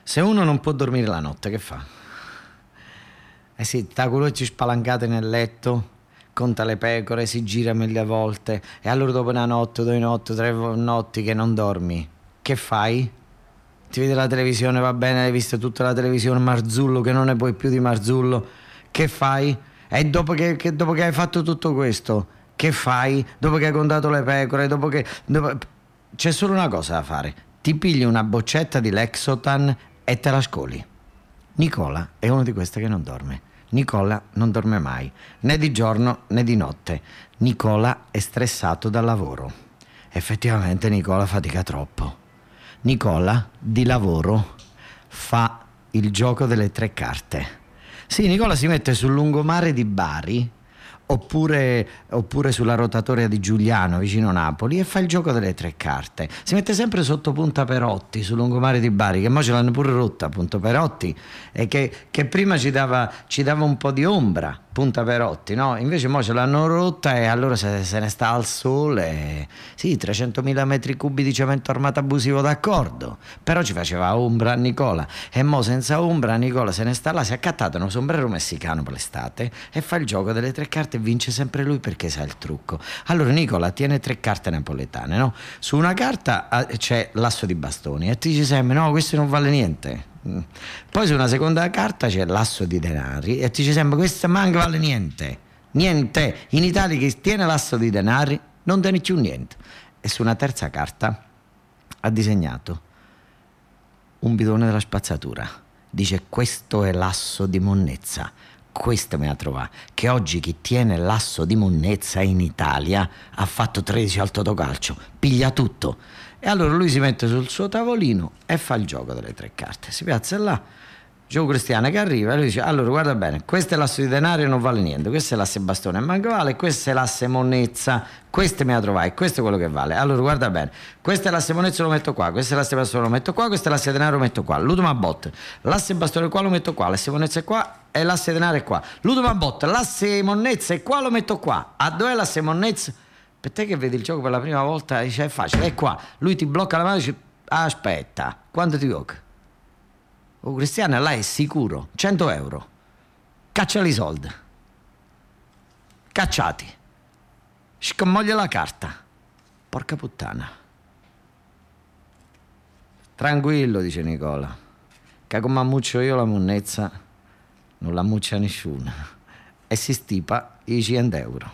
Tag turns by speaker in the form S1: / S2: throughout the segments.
S1: Se uno non può dormire la notte, che fa? Eh sì, sta quello ci spalancate nel letto, conta le pecore, si gira 1000 volte e allora dopo una notte, 2 notti, 3 notti che non dormi, che fai? Ti vedi la televisione, va bene, hai visto tutta la televisione, Marzullo, che non ne puoi più di Marzullo, che fai? E dopo che hai fatto tutto questo, che fai? Dopo che hai contato le pecore, c'è solo una cosa da fare, ti pigli una boccetta di Lexotan e te la scoli. Nicola è uno di questi che non dorme. Nicola non dorme mai, né di giorno né di notte. Nicola è stressato dal lavoro. Effettivamente Nicola fatica troppo. Nicola di lavoro fa il gioco delle 3 carte. Sì, Nicola si mette sul lungomare di Bari oppure sulla rotatoria di Giuliano vicino Napoli e fa il gioco delle 3 carte. Si mette sempre sotto Punta Perotti sul lungomare di Bari, che mo ce l'hanno pure rotta Punta Perotti, e che prima ci dava un po' di ombra Punta Perotti, no? Invece mo ce l'hanno rotta e allora se ne sta al sole. Sì, 300.000 metri cubi di cemento armato abusivo, d'accordo, però ci faceva ombra a Nicola, e mo senza ombra Nicola se ne sta là, si è accattato uno sombrero messicano per l'estate e fa il gioco delle 3 carte e vince sempre lui perché sa il trucco. Allora Nicola tiene 3 carte napoletane, no? Su una carta c'è l'asso di bastoni e ti dice sempre no, questo non vale niente. Poi su una seconda carta c'è l'asso di denari e ti dice sempre questo manca vale niente. In Italia chi tiene l'asso di denari non tiene più niente. E su una terza carta ha disegnato un bidone della spazzatura, dice questo è l'asso di monnezza, questo mi ha trovato, che oggi chi tiene l'asso di monnezza in Italia ha fatto 13 al totocalcio, piglia tutto. E allora lui si mette sul suo tavolino e fa il gioco delle 3 carte, si piazza là, Gioco Cristiano che arriva e lui dice allora guarda bene, questo è l'asso di denaro e non vale niente, questo è l'asse bastone e manco vale, questo è l'asse monnezza, questo me la trovai, questo è quello che vale. Allora guarda bene, questo è l'asse monnezza, lo metto qua, questo è l'asse bastone, lo metto qua, questo è l'asse denaro, lo metto qua, l'ultima botte, l'asse bastone qua, lo metto qua, l'asse monnezza è qua e l'asse denaro è qua, l'ultima botte, l'asse monnezza è qua, lo metto qua. A dov'è l'asse monnezza? Per te che vedi il gioco per la prima volta dice è facile, è qua, lui ti blocca la mano e dice aspetta, quanto ti tocca? Oh, Cristiano là è sicuro, 100 euro, cacciali i soldi, cacciati, scommoglia la carta, porca puttana. Tranquillo, dice Nicola, che come ammuccio io la monnezza non la ammuccia nessuno, e si stipa i 100 euro.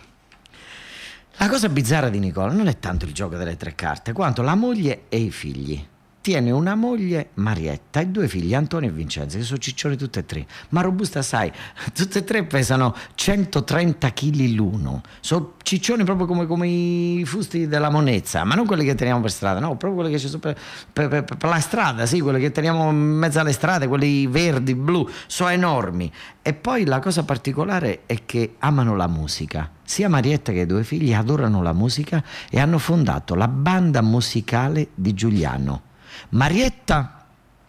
S1: La cosa bizzarra di Nicola non è tanto il gioco delle 3 carte quanto la moglie e i figli. Tiene una moglie, Marietta, e 2 figli, Antonio e Vincenzo, che sono ciccioni tutti e 3, ma robusta sai, tutti e 3 pesano 130 kg l'uno, sono ciccioni proprio come i fusti della monnezza, ma non quelli che teniamo per strada, no, proprio quelli che ci sono per la strada, sì, quelli che teniamo in mezzo alle strade, quelli verdi, blu, sono enormi. E poi la cosa particolare è che amano la musica, sia Marietta che i 2 figli adorano la musica e hanno fondato la banda musicale di Giuliano. Marietta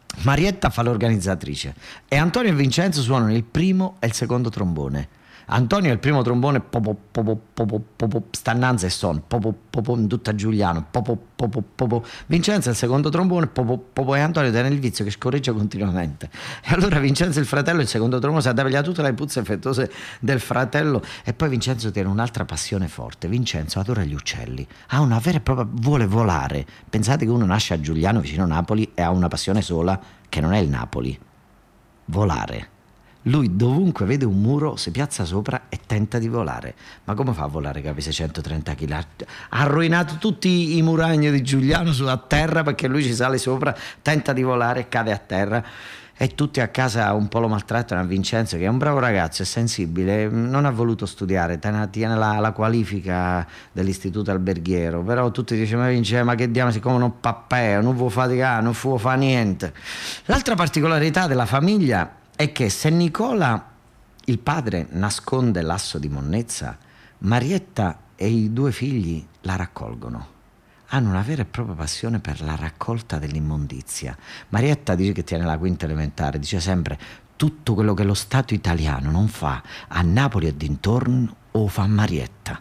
S1: fa l'organizzatrice e Antonio e Vincenzo suonano il primo e il secondo trombone. Antonio è il primo trombone, popo, popo, popo, popo, stannanza e son, popo, popo, in tutta Giuliano, popo, popo, popo. Vincenzo è il secondo trombone, popo, popo, e Antonio tiene il vizio che scorreggia continuamente. E allora Vincenzo il fratello, il secondo trombone, si addaviglia tutte le puzze effettuose del fratello. E poi Vincenzo tiene un'altra passione forte. Vincenzo adora gli uccelli, ha una vera e propria, vuole volare. Pensate che uno nasce a Giuliano vicino a Napoli e ha una passione sola, che non è il Napoli: volare. Lui dovunque vede un muro si piazza sopra e tenta di volare. Ma come fa a volare, capi, 630 kg? Ha rovinato tutti i muragni di Giuliano sulla terra perché lui ci sale sopra, tenta di volare e cade a terra. E tutti a casa un po' lo maltrattano a Vincenzo, che è un bravo ragazzo, è sensibile, non ha voluto studiare, tiene la qualifica dell'istituto alberghiero, però tutti dicono ma Vincenzo, ma che diamo, siccome non pappea, non vuoi faticare, non vuoi fare niente. L'altra particolarità della famiglia è che se Nicola, il padre, nasconde l'asso di monnezza, Marietta e i 2 figli la raccolgono. Hanno una vera e propria passione per la raccolta dell'immondizia. Marietta dice che tiene la quinta elementare, dice sempre tutto quello che lo Stato italiano non fa a Napoli e dintorno o fa Marietta.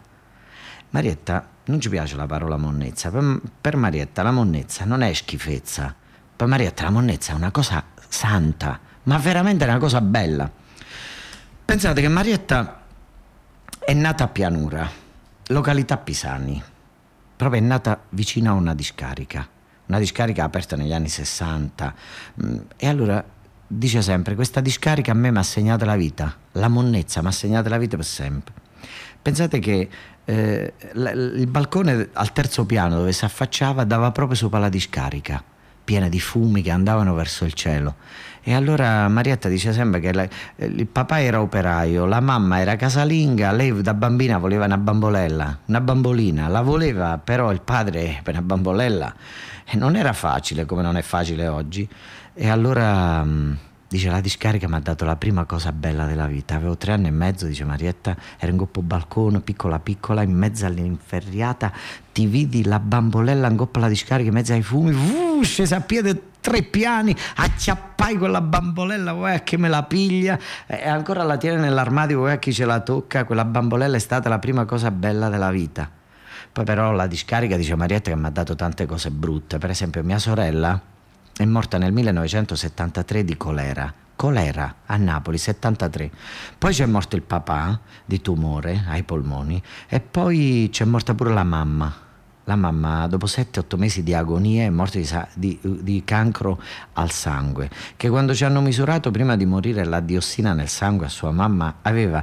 S1: Marietta, non ci piace la parola monnezza, per Marietta la monnezza non è schifezza, Poi Marietta, la monnezza è una cosa santa, ma veramente è una cosa bella. Pensate che Marietta è nata a Pianura, località Pisani, proprio è nata vicino a una discarica aperta negli anni 60, e allora dice sempre: questa discarica a me mi ha segnato la vita, la monnezza mi ha segnato la vita per sempre. Pensate che il balcone al terzo piano dove si affacciava dava proprio sopra la discarica, piena di fumi che andavano verso il cielo. E allora Marietta dice sempre che il papà era operaio, la mamma era casalinga, lei da bambina voleva una bambolina, la voleva, però il padre per una bambolella, e non era facile, come non è facile oggi. E allora dice: la discarica mi ha dato la prima cosa bella della vita. Avevo 3 anni e mezzo, dice Marietta, ero in goppo balcone, piccola piccola, in mezzo all'inferriata, ti vidi la bambolella in goppa alla discarica, in mezzo ai fumi, scesa a piedi 3 piani, acchiappai quella bambolella, vuoi a che me la piglia, e ancora la tiene nell'armadio, vuoi a chi ce la tocca. Quella bambolella è stata la prima cosa bella della vita. Poi però la discarica, dice Marietta, che mi ha dato tante cose brutte. Per esempio mia sorella è morta nel 1973 di colera a Napoli, 73. Poi c'è morto il papà di tumore ai polmoni, e poi c'è morta pure la mamma. La mamma, dopo 7-8 mesi di agonia, è morta di cancro al sangue, che quando ci hanno misurato prima di morire la diossina nel sangue a sua mamma aveva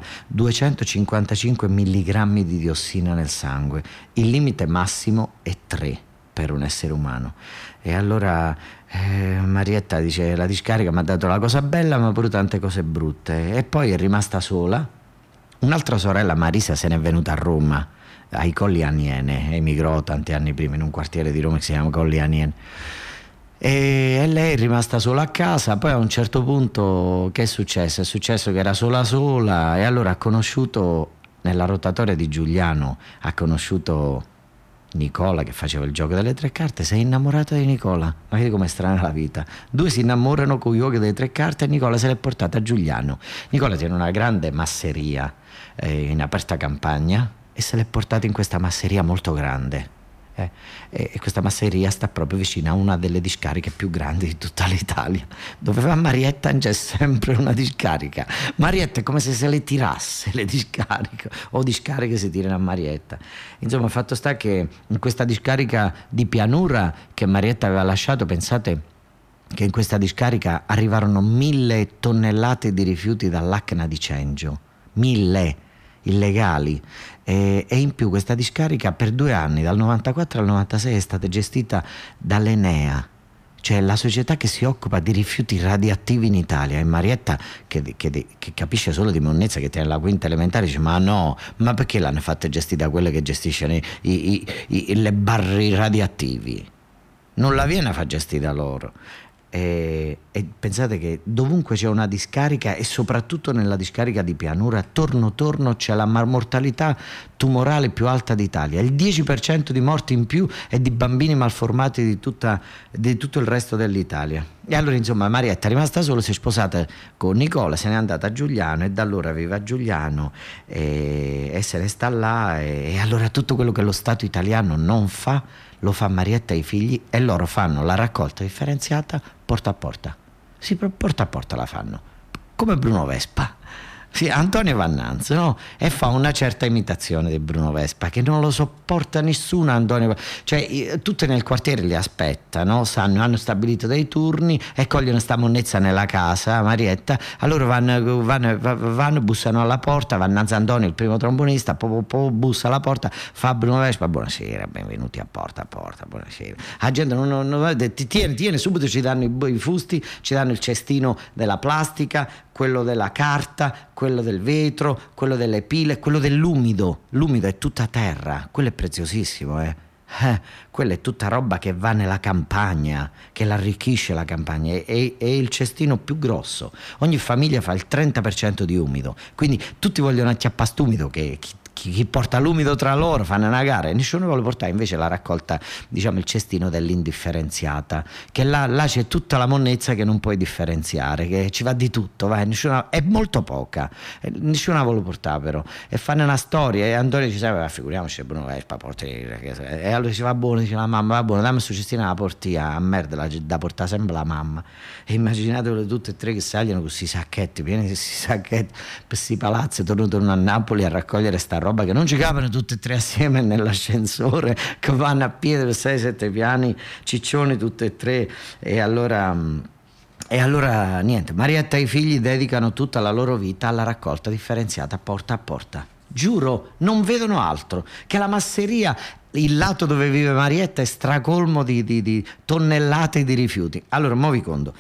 S1: 255 milligrammi di diossina nel sangue. Il limite massimo è 3 per un essere umano. E allora Marietta dice: la discarica mi ha dato la cosa bella ma pure tante cose brutte. E poi è rimasta sola. Un'altra sorella, Marisa, se n'è venuta a Roma, ai Colli Aniene, emigrò tanti anni prima in un quartiere di Roma che si chiama Colli Aniene, e lei è rimasta sola a casa. Poi a un certo punto che è successo? È successo che era sola, e allora ha conosciuto, nella rotatoria di Giuliano, ha conosciuto Nicola, che faceva il gioco delle 3 carte. Si è innamorata di Nicola. Ma vedi com'è strana la vita, 2 si innamorano con i giochi delle 3 carte, e Nicola se l'è portata a Giuliano. Nicola tiene una grande masseria in aperta campagna, e se l'è portata in questa masseria molto grande, e questa masseria sta proprio vicino a una delle discariche più grandi di tutta l'Italia. Dove va Marietta c'è sempre una discarica. Marietta è come se le tirasse le discariche, o discariche si tirano a Marietta. Insomma, fatto sta che in questa discarica di Pianura che Marietta aveva lasciato, pensate che in questa discarica arrivarono 1000 tonnellate di rifiuti dall'Acna di Cengio, 1000 illegali, e in più questa discarica per 2 anni, dal 94 al 96, è stata gestita dall'Enea, cioè la società che si occupa di rifiuti radioattivi in Italia. E Marietta, che capisce solo di monnezza, che tiene la quinta elementare, dice: ma no, ma perché l'hanno fatta gestire da quelle che gestiscono le barri radioattivi? Non la viene a far gestire da loro. E pensate che dovunque c'è una discarica, e soprattutto nella discarica di Pianura, torno c'è la mortalità tumorale più alta d'Italia. Il 10% di morti in più è di bambini malformati di tutto il resto dell'Italia. E allora insomma Marietta è rimasta sola, si è sposata con Nicola, se n'è andata a Giuliano, e da allora vive a Giuliano, e se ne sta là. E allora tutto quello che lo Stato italiano non fa, lo fa Marietta e i figli, e loro fanno la raccolta differenziata porta a porta. Sì, porta a porta la fanno, come Bruno Vespa. Sì, Antonio Vannanzo, no? E fa una certa imitazione di Bruno Vespa, che non lo sopporta nessuno. Antonio, cioè tutti nel quartiere li aspettano, hanno stabilito dei turni, e cogliono sta monnezza nella casa, Marietta. Allora vanno, bussano alla porta, Vannanzo Antonio, il primo trombonista, bussa alla porta, fa Bruno Vespa: buonasera, benvenuti a porta, buonasera. La gente non tiene subito, ci danno i fusti, ci danno il cestino della plastica, quello della carta, quello del vetro, quello delle pile, quello dell'umido. L'umido è tutta terra, quello è preziosissimo, quella è tutta roba che va nella campagna, che l'arricchisce la campagna. È il cestino più grosso. Ogni famiglia fa il 30% di umido, quindi tutti vogliono acchiappare st'umido che chi porta l'umido tra loro, fanno una gara e nessuno vuole portare invece la raccolta, diciamo il cestino dell'indifferenziata, che là c'è tutta la monnezza che non puoi differenziare, che ci va di tutto, vai, è molto poca, nessuno vuole portare però, e fanno una storia e Antonio ci sa, figuriamoci, e allora ci va buono, dice la mamma, va buono, dammi su cestina, la porti a merda, da portare sempre la mamma, e immaginatelo tutte e tre che sagliano con questi sacchetti, pieni di questi sacchetti per questi palazzi, tornano a Napoli a raccogliere sta roba che non ci cadono tutte e tre assieme nell'ascensore, che vanno a piedi per 6-7 piani, ciccioni tutte e tre. E allora niente, Marietta e i figli dedicano tutta la loro vita alla raccolta differenziata porta a porta. Giuro, non vedono altro che la masseria. Il lato dove vive Marietta è stracolmo di tonnellate di rifiuti. Allora, mo vi conto.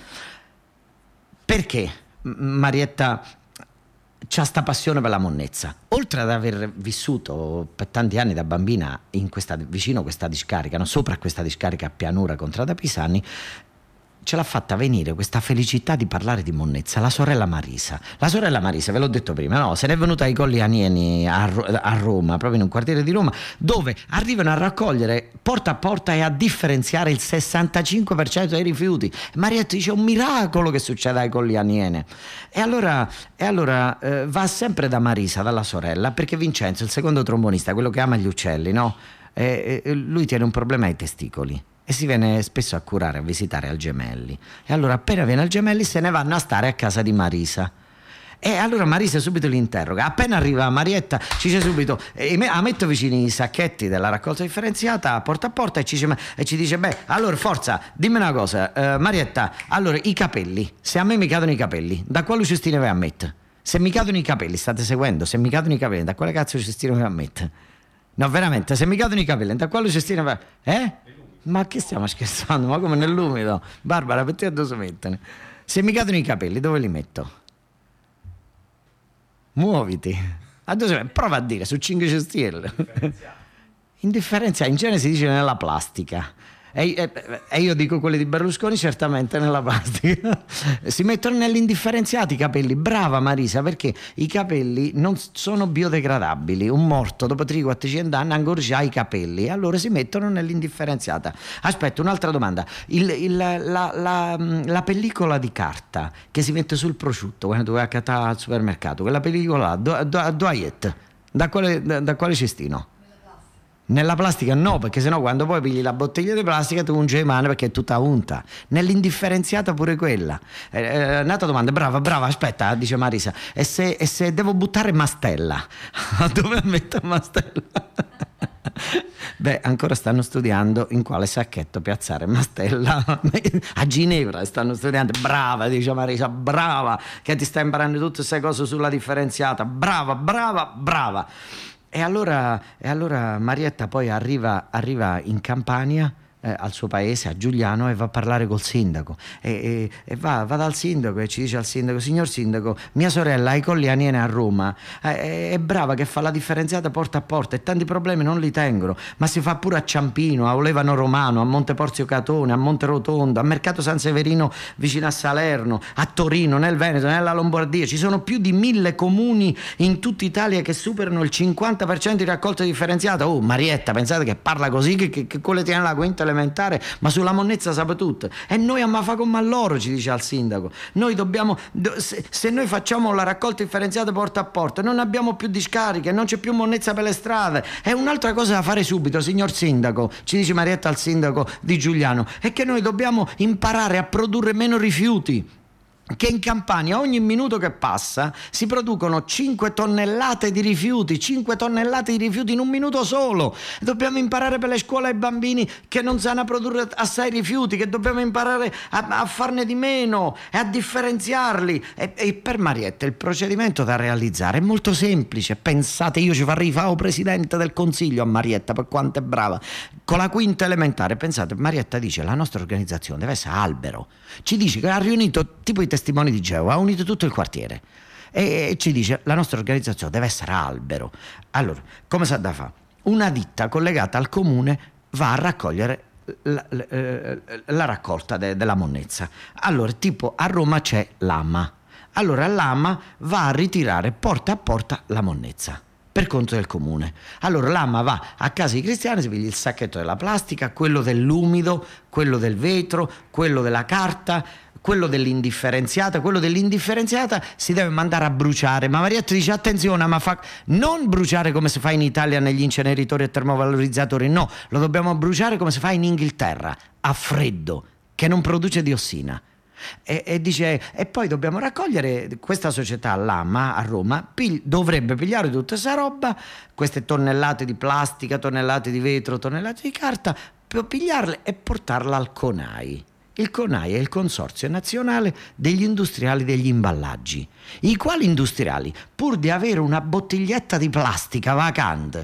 S1: Perché Marietta c'ha sta passione per la monnezza? Oltre ad aver vissuto per tanti anni da bambina vicino a questa discarica, no? Sopra questa discarica a Pianura Contrada Pisani, ce l'ha fatta venire questa felicità di parlare di monnezza la sorella Marisa. La sorella Marisa, ve l'ho detto prima, no? Se n'è venuta ai Colli Anieni a Roma, proprio in un quartiere di Roma, dove arrivano a raccogliere porta a porta e a differenziare il 65% dei rifiuti. Marietta dice: è un miracolo che succeda ai Colli Aniene. E allora va sempre da Marisa, dalla sorella, perché Vincenzo, il secondo trombonista, quello che ama gli uccelli, no? Lui tiene un problema ai testicoli e si viene spesso a curare, a visitare al Gemelli, e allora appena viene al Gemelli se ne vanno a stare a casa di Marisa. E allora Marisa subito li interroga. Appena arriva Marietta ci dice subito, metto vicino i sacchetti della raccolta differenziata porta a porta e ci dice: beh, allora forza, dimmi una cosa, Marietta, allora i capelli, se a me mi cadono i capelli, da quale cestino vai a mettere? Se mi cadono i capelli, state seguendo? Se mi cadono i capelli, da quale cazzo cestino vai a mettere? No, veramente, se mi cadono i capelli, da quale cestino vai? Ma che stiamo scherzando? Ma come nell'umido? Barbara, per te dove si mettono? Se mi cadono i capelli, dove li metto? Muoviti. Prova a dire, su 5 cestine. Indifferenziata. In genere si dice nella plastica. E io dico quelli di Berlusconi certamente nella plastica. Si mettono nell'indifferenziati i capelli. Brava Marisa, perché i capelli non sono biodegradabili. Un morto dopo 300-400 anni ancora ha i capelli, allora si mettono nell'indifferenziata. Aspetta, un'altra domanda. La pellicola di carta che si mette sul prosciutto quando tu vai a catare al supermercato, quella pellicola da quale cestino? Nella plastica no, perché sennò quando poi pigli la bottiglia di plastica tu ungi le mani perché è tutta unta. Nell'indifferenziata pure quella. Un'altra domanda, brava, aspetta, dice Marisa, e se devo buttare Mastella, dove metto Mastella? Beh, ancora stanno studiando in quale sacchetto piazzare Mastella. A Ginevra stanno studiando. Brava, dice Marisa, brava, che ti stai imparando tutte queste cose sulla differenziata. Brava. E allora Marietta poi arriva in Campania, al suo paese, a Giugliano, e va a parlare col sindaco e va dal sindaco e ci dice al sindaco: signor sindaco, mia sorella ha i Colli Aniene a Roma, è brava, che fa la differenziata porta a porta e tanti problemi non li tengono, ma si fa pure a Ciampino, a Olevano Romano, a Monteporzio Catone, a Monterotondo, a Mercato San Severino vicino a Salerno, a Torino, nel Veneto, nella Lombardia. Ci sono più di 1000 comuni in tutta Italia che superano il 50% di raccolta differenziata. Oh, Marietta, pensate che parla così che quelle tiene la quinta elementare, ma sulla monnezza sa tutto. E noi a fa con loro, ci dice al sindaco. Noi dobbiamo, se noi facciamo la raccolta differenziata porta a porta, non abbiamo più discariche, non c'è più monnezza per le strade. È un'altra cosa da fare subito, signor sindaco, ci dice Marietta al sindaco di Giugliano, è che noi dobbiamo imparare a produrre meno rifiuti. Che in Campania ogni minuto che passa si producono 5 tonnellate di rifiuti, 5 tonnellate di rifiuti in un minuto solo. Dobbiamo imparare per le scuole ai bambini che non sanno produrre assai rifiuti, che dobbiamo imparare a farne di meno e a differenziarli. E per Marietta il procedimento da realizzare è molto semplice. Pensate, io ci farei fare presidente del consiglio a Marietta, per quanto è brava. Con la quinta elementare, pensate, Marietta dice: la nostra organizzazione deve essere albero. Ci dice che ha riunito tipo i testimoni di Geova, ha unito tutto il quartiere e ci dice: la nostra organizzazione deve essere albero. Allora, come sa da fare? Una ditta collegata al comune va a raccogliere la raccolta della monnezza. Allora, tipo a Roma c'è l'AMA. Allora l'AMA va a ritirare porta a porta la monnezza. per conto del comune. Allora l'AMA va a casa di cristiani, si piglia il sacchetto della plastica, quello dell'umido, quello del vetro, quello della carta, quello dell'indifferenziata si deve mandare a bruciare. Ma Marietta dice attenzione, ma non bruciare come si fa in Italia negli inceneritori e termovalorizzatori, no, lo dobbiamo bruciare come si fa in Inghilterra, a freddo, che non produce diossina. E dice, e poi dobbiamo raccogliere, questa società, l'AMA a Roma, dovrebbe pigliare tutta questa roba, queste tonnellate di plastica, tonnellate di vetro, tonnellate di carta, per pigliarle e portarla al CONAI. Il CONAI è il Consorzio Nazionale degli Industriali degli Imballaggi, i quali industriali, pur di avere una bottiglietta di plastica vacante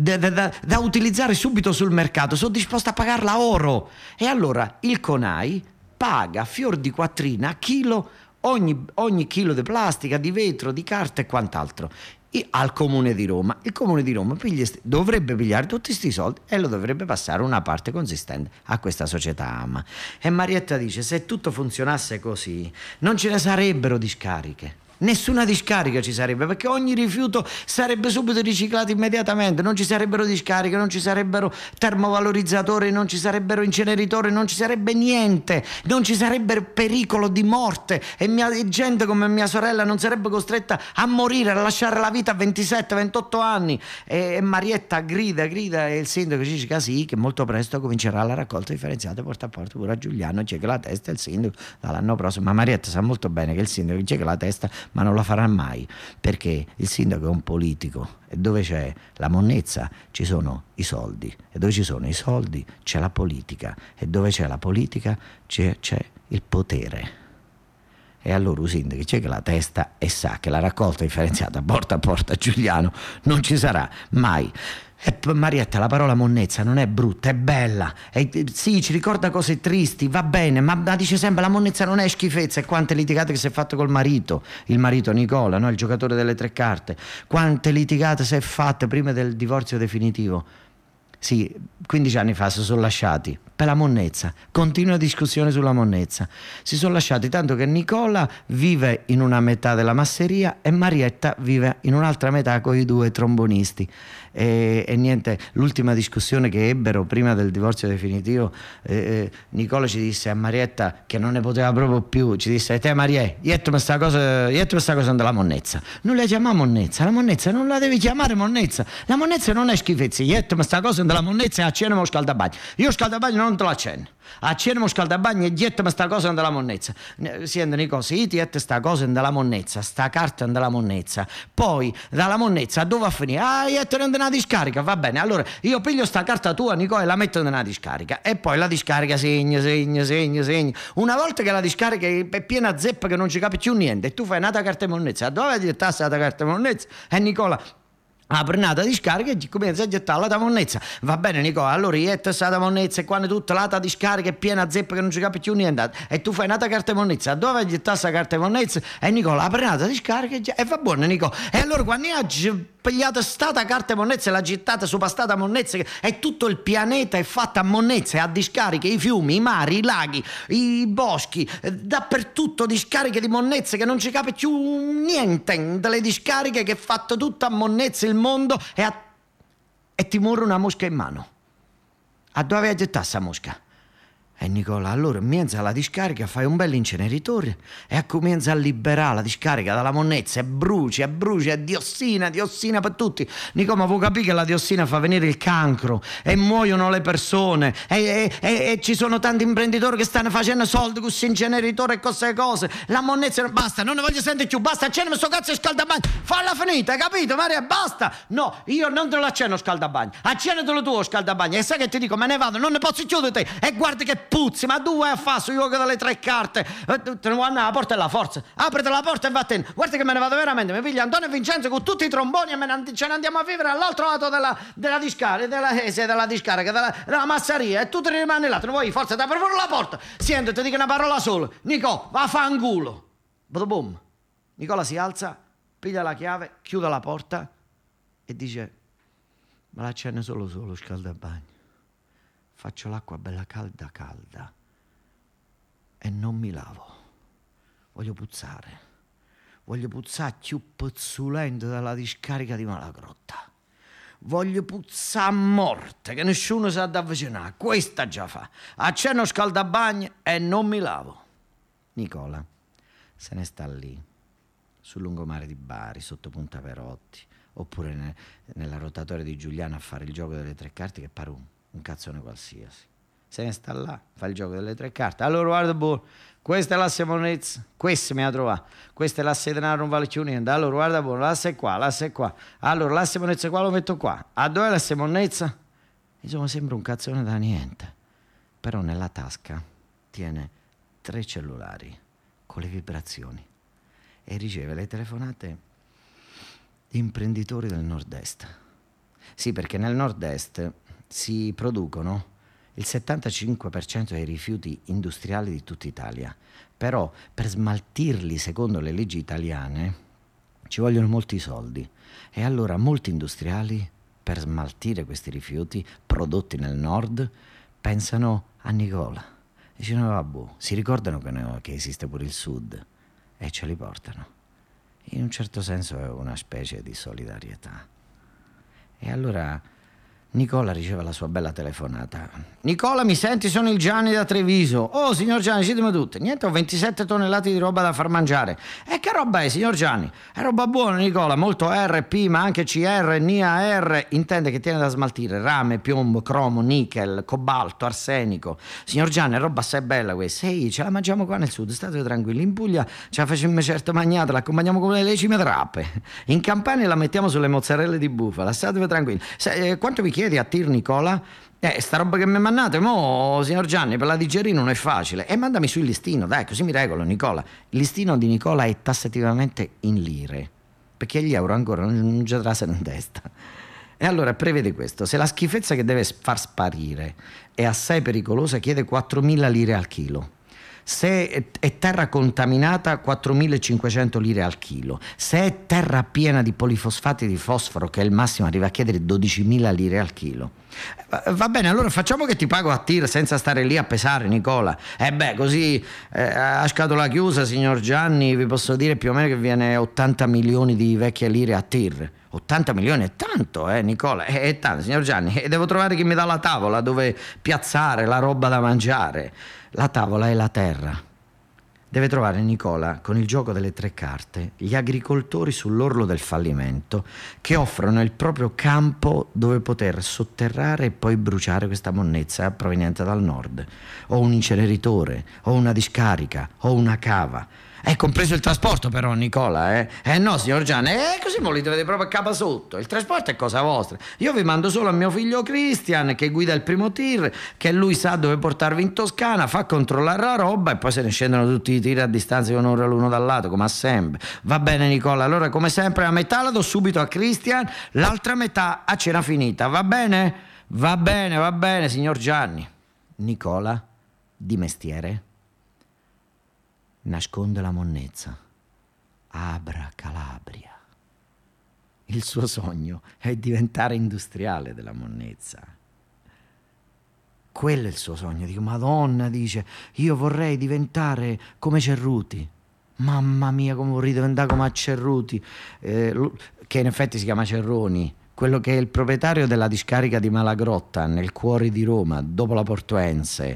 S1: da utilizzare subito sul mercato, sono disposti a pagarla oro. E allora il CONAI paga fior di quattrina a chilo ogni chilo di plastica, di vetro, di carta e quant'altro al Comune di Roma. Il Comune di Roma dovrebbe pigliare tutti questi soldi e lo dovrebbe passare una parte consistente a questa società AMA. E Marietta dice, se tutto funzionasse così non ce ne sarebbero discariche. Nessuna discarica ci sarebbe, perché ogni rifiuto sarebbe subito riciclato immediatamente, non ci sarebbero discariche, non ci sarebbero termovalorizzatori, non ci sarebbero inceneritori, non ci sarebbe niente, non ci sarebbe pericolo di morte e gente come mia sorella non sarebbe costretta a morire, a lasciare la vita a 27-28 anni. E Marietta grida e il sindaco dice che sì, che molto presto comincerà la raccolta differenziata porta a porta pure a Giuliano, c'è che la testa il sindaco dall'anno prossimo. Ma Marietta sa molto bene che il sindaco c'è che la testa, ma non la farà mai, perché il sindaco è un politico e dove c'è la monnezza ci sono i soldi, e dove ci sono i soldi c'è la politica, e dove c'è la politica c'è il potere. E allora il sindaco c'è che la testa e sa che la raccolta differenziata porta a porta a Giuliano non ci sarà mai. E Marietta, la parola monnezza non è brutta, è bella, sì, ci ricorda cose tristi, va bene, ma dice sempre la monnezza non è schifezza. E quante litigate che si è fatto col marito, il marito Nicola, no? Il giocatore delle tre carte, quante litigate si è fatte prima del divorzio definitivo. Sì, 15 anni fa si sono lasciati per la monnezza, continua discussione sulla monnezza, si sono lasciati tanto che Nicola vive in una metà della masseria e Marietta vive in un'altra metà con i due trombonisti. E niente, l'ultima discussione che ebbero prima del divorzio definitivo, Nicola ci disse a Marietta che non ne poteva proprio più, ci disse: te Marie, iettami sta cosa della monnezza, non la chiamiamo monnezza, la monnezza non la devi chiamare monnezza, la monnezza non è schifezza, iettami sta cosa della monnezza e accendiamo scaldabagno, io scaldabagno non te lo accenno, accendiamo scaldabagno e iettami sta cosa della monnezza. Senti Nicola, sì, ti etta sta cosa della monnezza, sta carta della monnezza, poi dalla monnezza dove va a finire? Ah, iettami nella discarica, va bene, allora io piglio sta carta tua Nicola e la metto nella discarica, e poi la discarica segna, una volta che la discarica è piena zeppa che non ci capi più niente e tu fai nata carta e monnezza, dove ti tassi la carta e monnezza? E Nicola apre una discarica e comincia a gettare la monnezza. Va bene Nicola, allora io la monnezza e quando tutta la discarica è piena zeppa che non ci capi più niente e tu fai una carta e monnezza, dove gettare la carta e monnezza? E Nicola apre una discarica e va buono Nicola. E allora quando io pigliata stata carta e monnezza e l'ha gettata su pastata monnezza e tutto il pianeta è fatto a monnezza e a discariche, i fiumi, i mari, i laghi, i boschi, dappertutto discariche di monnezza che non ci capi più niente delle discariche, che è fatto tutto a monnezza il mondo e ti muore una mosca in mano. A dove hai gettato sta mosca? E Nicola, allora mienza la discarica, fai un bel inceneritore e comienza a liberare la discarica dalla monnezza e bruci, e diossina per tutti. Nicola, ma vuoi capire che la diossina fa venire il cancro e muoiono le persone e ci sono tanti imprenditori che stanno facendo soldi con questo inceneritore e queste cose. La monnezza, basta, non ne voglio sentire più, basta, accendimi sto cazzo di scaldabagno, falla finita, hai capito Maria, basta. No, io non te lo accendo scaldabagno, accendetelo tu scaldabagno e sai che ti dico, me ne vado, non ne posso chiudere te e guarda che puzzi, ma tu vai a fare sul gioco delle tre carte, te ne vuoi andare, la porta è la forza, aprite la porta e vattene, guarda che me ne vado veramente, mi piglia Antonio e Vincenzo con tutti i tromboni e ce ne andiamo a vivere all'altro lato della discarica, della discarica, della masseria, e tu te ne rimani là, te ne vuoi forza da per fuori la porta. Senti, ti dico una parola sola, Nico, va a fanculo. Boom. Nicola si alza, piglia la chiave, chiude la porta e dice: ma la accende solo scaldabagno. Faccio l'acqua bella calda e non mi lavo. Voglio puzzare. Voglio puzzare più puzzolente dalla discarica di Malagrotta. Voglio puzzare a morte, che nessuno sa da avvicinare. Questa già fa. Accenno scaldabagno e non mi lavo. Nicola se ne sta lì, sul lungomare di Bari, sotto Punta Perotti, oppure nella rotatoria di Giuliano a fare il gioco delle tre carte, che pare un cazzone qualsiasi. Se ne sta là, fa il gioco delle tre carte. Allora guarda buono, questa è l'asse monezza, questa mi ha trovato, questa è l'asse denaro, non vale più niente. Allora guarda buono, l'asse è qua, l'asse è qua. Allora l'asse monezza qua lo metto qua. A dove è l'asse monezza? Insomma sembra un cazzone da niente. Però nella tasca tiene 3 cellulari con le vibrazioni e riceve le telefonate di imprenditori del nord-est. Sì, perché nel nord-est si producono il 75% dei rifiuti industriali di tutta Italia, però per smaltirli secondo le leggi italiane ci vogliono molti soldi, e allora molti industriali per smaltire questi rifiuti prodotti nel nord pensano a Nicola. Dicono vabbè, si ricordano che esiste pure il sud e ce li portano. In un certo senso è una specie di solidarietà. E allora Nicola riceve la sua bella telefonata. Nicola, mi senti? Sono il Gianni da Treviso. Oh, signor Gianni, ditemi tutto. Niente, ho 27 tonnellate di roba da far mangiare. E che roba è, signor Gianni? È roba buona, Nicola, molto RP, ma anche CR, NIAR. Intende che tiene da smaltire rame, piombo, cromo, nickel, cobalto, arsenico. Signor Gianni, è roba assai bella questa. Sì, ce la mangiamo qua nel sud, state tranquilli. In Puglia ce la facciamo certo magnata, la accompagniamo con le lecime drappe. In Campania la mettiamo sulle mozzarelle di bufala, state tranquilli. Quanto vi chiedi a tir, Nicola? Sta roba che mi mandate, mo, signor Gianni, per la digerire non è facile. E mandami su il listino, dai, così mi regolo, Nicola. Il listino di Nicola è tassativamente in lire, perché gli euro ancora non ci trasano in testa. E allora prevede questo: se la schifezza che deve far sparire è assai pericolosa, chiede 4.000 lire al chilo. Se è terra contaminata, 4.500 lire al chilo. Se è terra piena di polifosfati di fosforo, che è il massimo, arriva a chiedere 12.000 lire al chilo. Va bene, allora facciamo che ti pago a tir senza stare lì a pesare, Nicola. Così a scatola chiusa, signor Gianni, vi posso dire più o meno che viene 80 milioni di vecchie lire a tir. 80 milioni è tanto, Nicola, è tanto, signor Gianni. E devo trovare chi mi dà la tavola dove piazzare la roba da mangiare. La tavola è la terra. Deve trovare, Nicola, con il gioco delle tre carte, gli agricoltori sull'orlo del fallimento che offrono il proprio campo dove poter sotterrare e poi bruciare questa monnezza proveniente dal nord, o un inceneritore, o una discarica, o una cava. È compreso il trasporto però, Nicola, no, signor Gianni, così mo li dovete proprio a capa sotto. Il trasporto è cosa vostra. Io vi mando solo a mio figlio Christian, che guida il primo tir, che lui sa dove portarvi in Toscana, fa controllare la roba e poi se ne scendono tutti i tir a distanza di un'ora l'uno dal lato, come sempre. Va bene, Nicola, allora come sempre la metà la do subito a Christian, l'altra metà a cena finita, va bene? Va bene, signor Gianni. Nicola, di mestiere, nasconde la monnezza. Abra Calabria. Il suo sogno è diventare industriale della monnezza. Quello è il suo sogno. Dico, Madonna, dice, io vorrei diventare come Cerruti. Mamma mia, come vorrei diventare come a Cerruti, che in effetti si chiama Cerroni, quello che è il proprietario della discarica di Malagrotta, nel cuore di Roma, dopo la Portuense,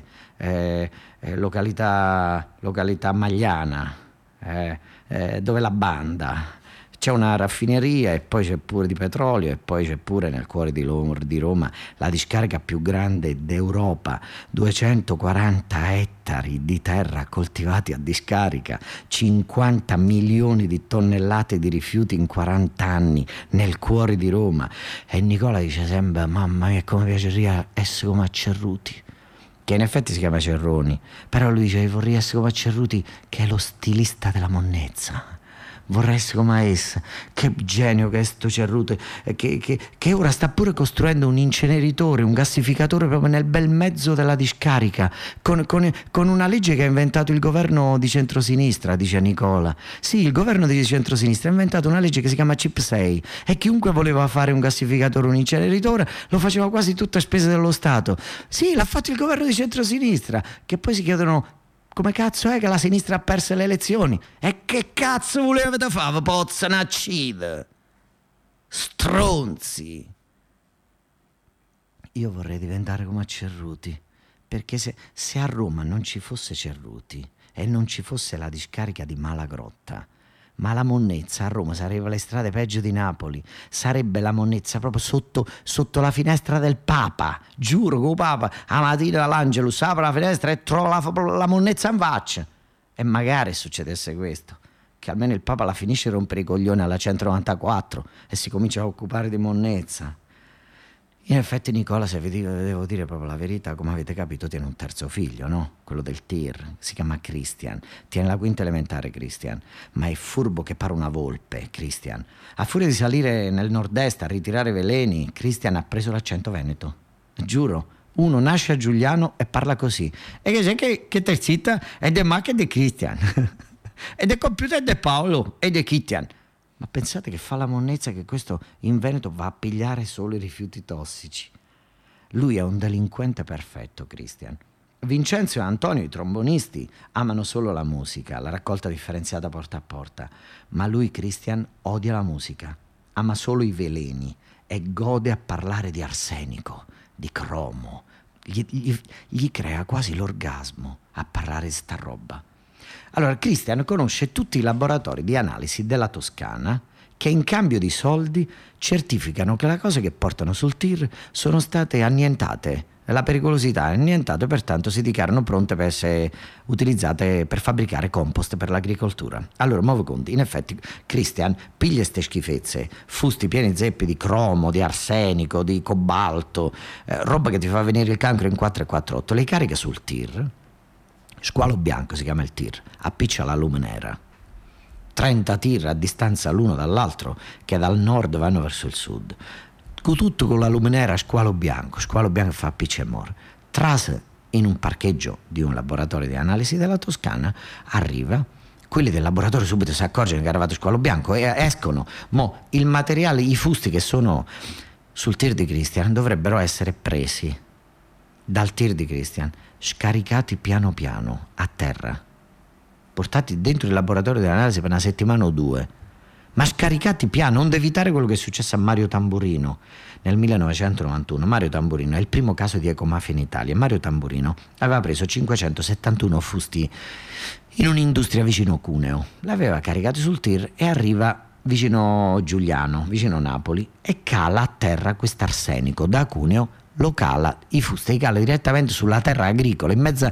S1: località Magliana, dove la Banda. C'è una raffineria e poi c'è pure di petrolio e poi c'è pure nel cuore di Roma la discarica più grande d'Europa, 240 ettari di terra coltivati a discarica, 50 milioni di tonnellate di rifiuti in 40 anni nel cuore di Roma. E Nicola dice sempre, mamma mia, come piacerebbe essere come a Cerruti, che in effetti si chiama Cerroni, però lui dice, vorrei essere come a Cerruti, che è lo stilista della monnezza. Vorrei essere come essa. Che genio che è sto Cerruti, che ora sta pure costruendo un inceneritore, un gassificatore proprio nel bel mezzo della discarica, con una legge che ha inventato il governo di centrosinistra, dice Nicola. Sì, il governo di centrosinistra ha inventato una legge che si chiama CIP 6 e chiunque voleva fare un gassificatore, un inceneritore, lo faceva quasi tutto a spese dello Stato. Sì, l'ha fatto il governo di centrosinistra, che poi si chiedono come cazzo è che la sinistra ha perso le elezioni? E che cazzo volevate fare? Pozza naccide, stronzi. Io vorrei diventare come a Cerruti, perché se a Roma non ci fosse Cerruti e non ci fosse la discarica di Malagrotta, ma la monnezza a Roma sarebbe le strade peggio di Napoli, sarebbe la monnezza proprio sotto la finestra del Papa, giuro che il Papa a mattina l'Angelus apre la finestra e trova la monnezza in faccia. E magari succedesse questo, che almeno il Papa la finisce a rompere i coglioni alla 194 e si comincia a occupare di monnezza. In effetti Nicola, se vi devo dire proprio la verità, come avete capito tiene un terzo figlio, no? Quello del tir, si chiama Christian, tiene la quinta elementare Christian, ma è furbo che pare una volpe Christian. A furia di salire nel nord-est a ritirare veleni, Christian ha preso l'accento veneto, giuro. Uno nasce a Giuliano e parla così. E che c'è che te zitta? Ed è Mac e di Christian. Ed è computer di Paolo e di Christian. Ma pensate che fa la monnezza che questo in Veneto va a pigliare solo i rifiuti tossici. Lui è un delinquente perfetto, Christian. Vincenzo e Antonio, i trombonisti, amano solo la musica, la raccolta differenziata porta a porta. Ma lui, Christian, odia la musica, ama solo i veleni e gode a parlare di arsenico, di cromo. Gli crea quasi l'orgasmo a parlare di sta roba. Allora, Christian conosce tutti i laboratori di analisi della Toscana che in cambio di soldi certificano che le cose che portano sul tir sono state annientate, la pericolosità è annientata e pertanto si dichiarano pronte per essere utilizzate per fabbricare compost per l'agricoltura. Allora, muovo conti, in effetti Christian piglia ste schifezze, fusti pieni zeppi di cromo, di arsenico, di cobalto, roba che ti fa venire il cancro in 4,48, le carica sul tir. Squalo Bianco si chiama il tir, appiccia la luminera. 30 tir a distanza l'uno dall'altro che dal nord vanno verso il sud. Tutto con la luminera Squalo Bianco fa appiccia e mor. Trase in un parcheggio di un laboratorio di analisi della Toscana, arriva, quelli del laboratorio subito si accorgono che è arrivato Squalo Bianco e escono. Il materiale, i fusti che sono sul tir di Christian dovrebbero essere presi dal tir di Christian, scaricati piano piano a terra, portati dentro il laboratorio dell'analisi per una settimana o due, ma scaricati piano, onde evitare quello che è successo a Mario Tamburino nel 1991. Mario Tamburino è il primo caso di ecomafia in Italia. Mario Tamburino aveva preso 571 fusti in un'industria vicino Cuneo, l'aveva caricati sul tir e arriva vicino Giuliano, vicino Napoli, e cala a terra quest'arsenico da Cuneo, lo cala, i fusti li cala direttamente sulla terra agricola, in mezzo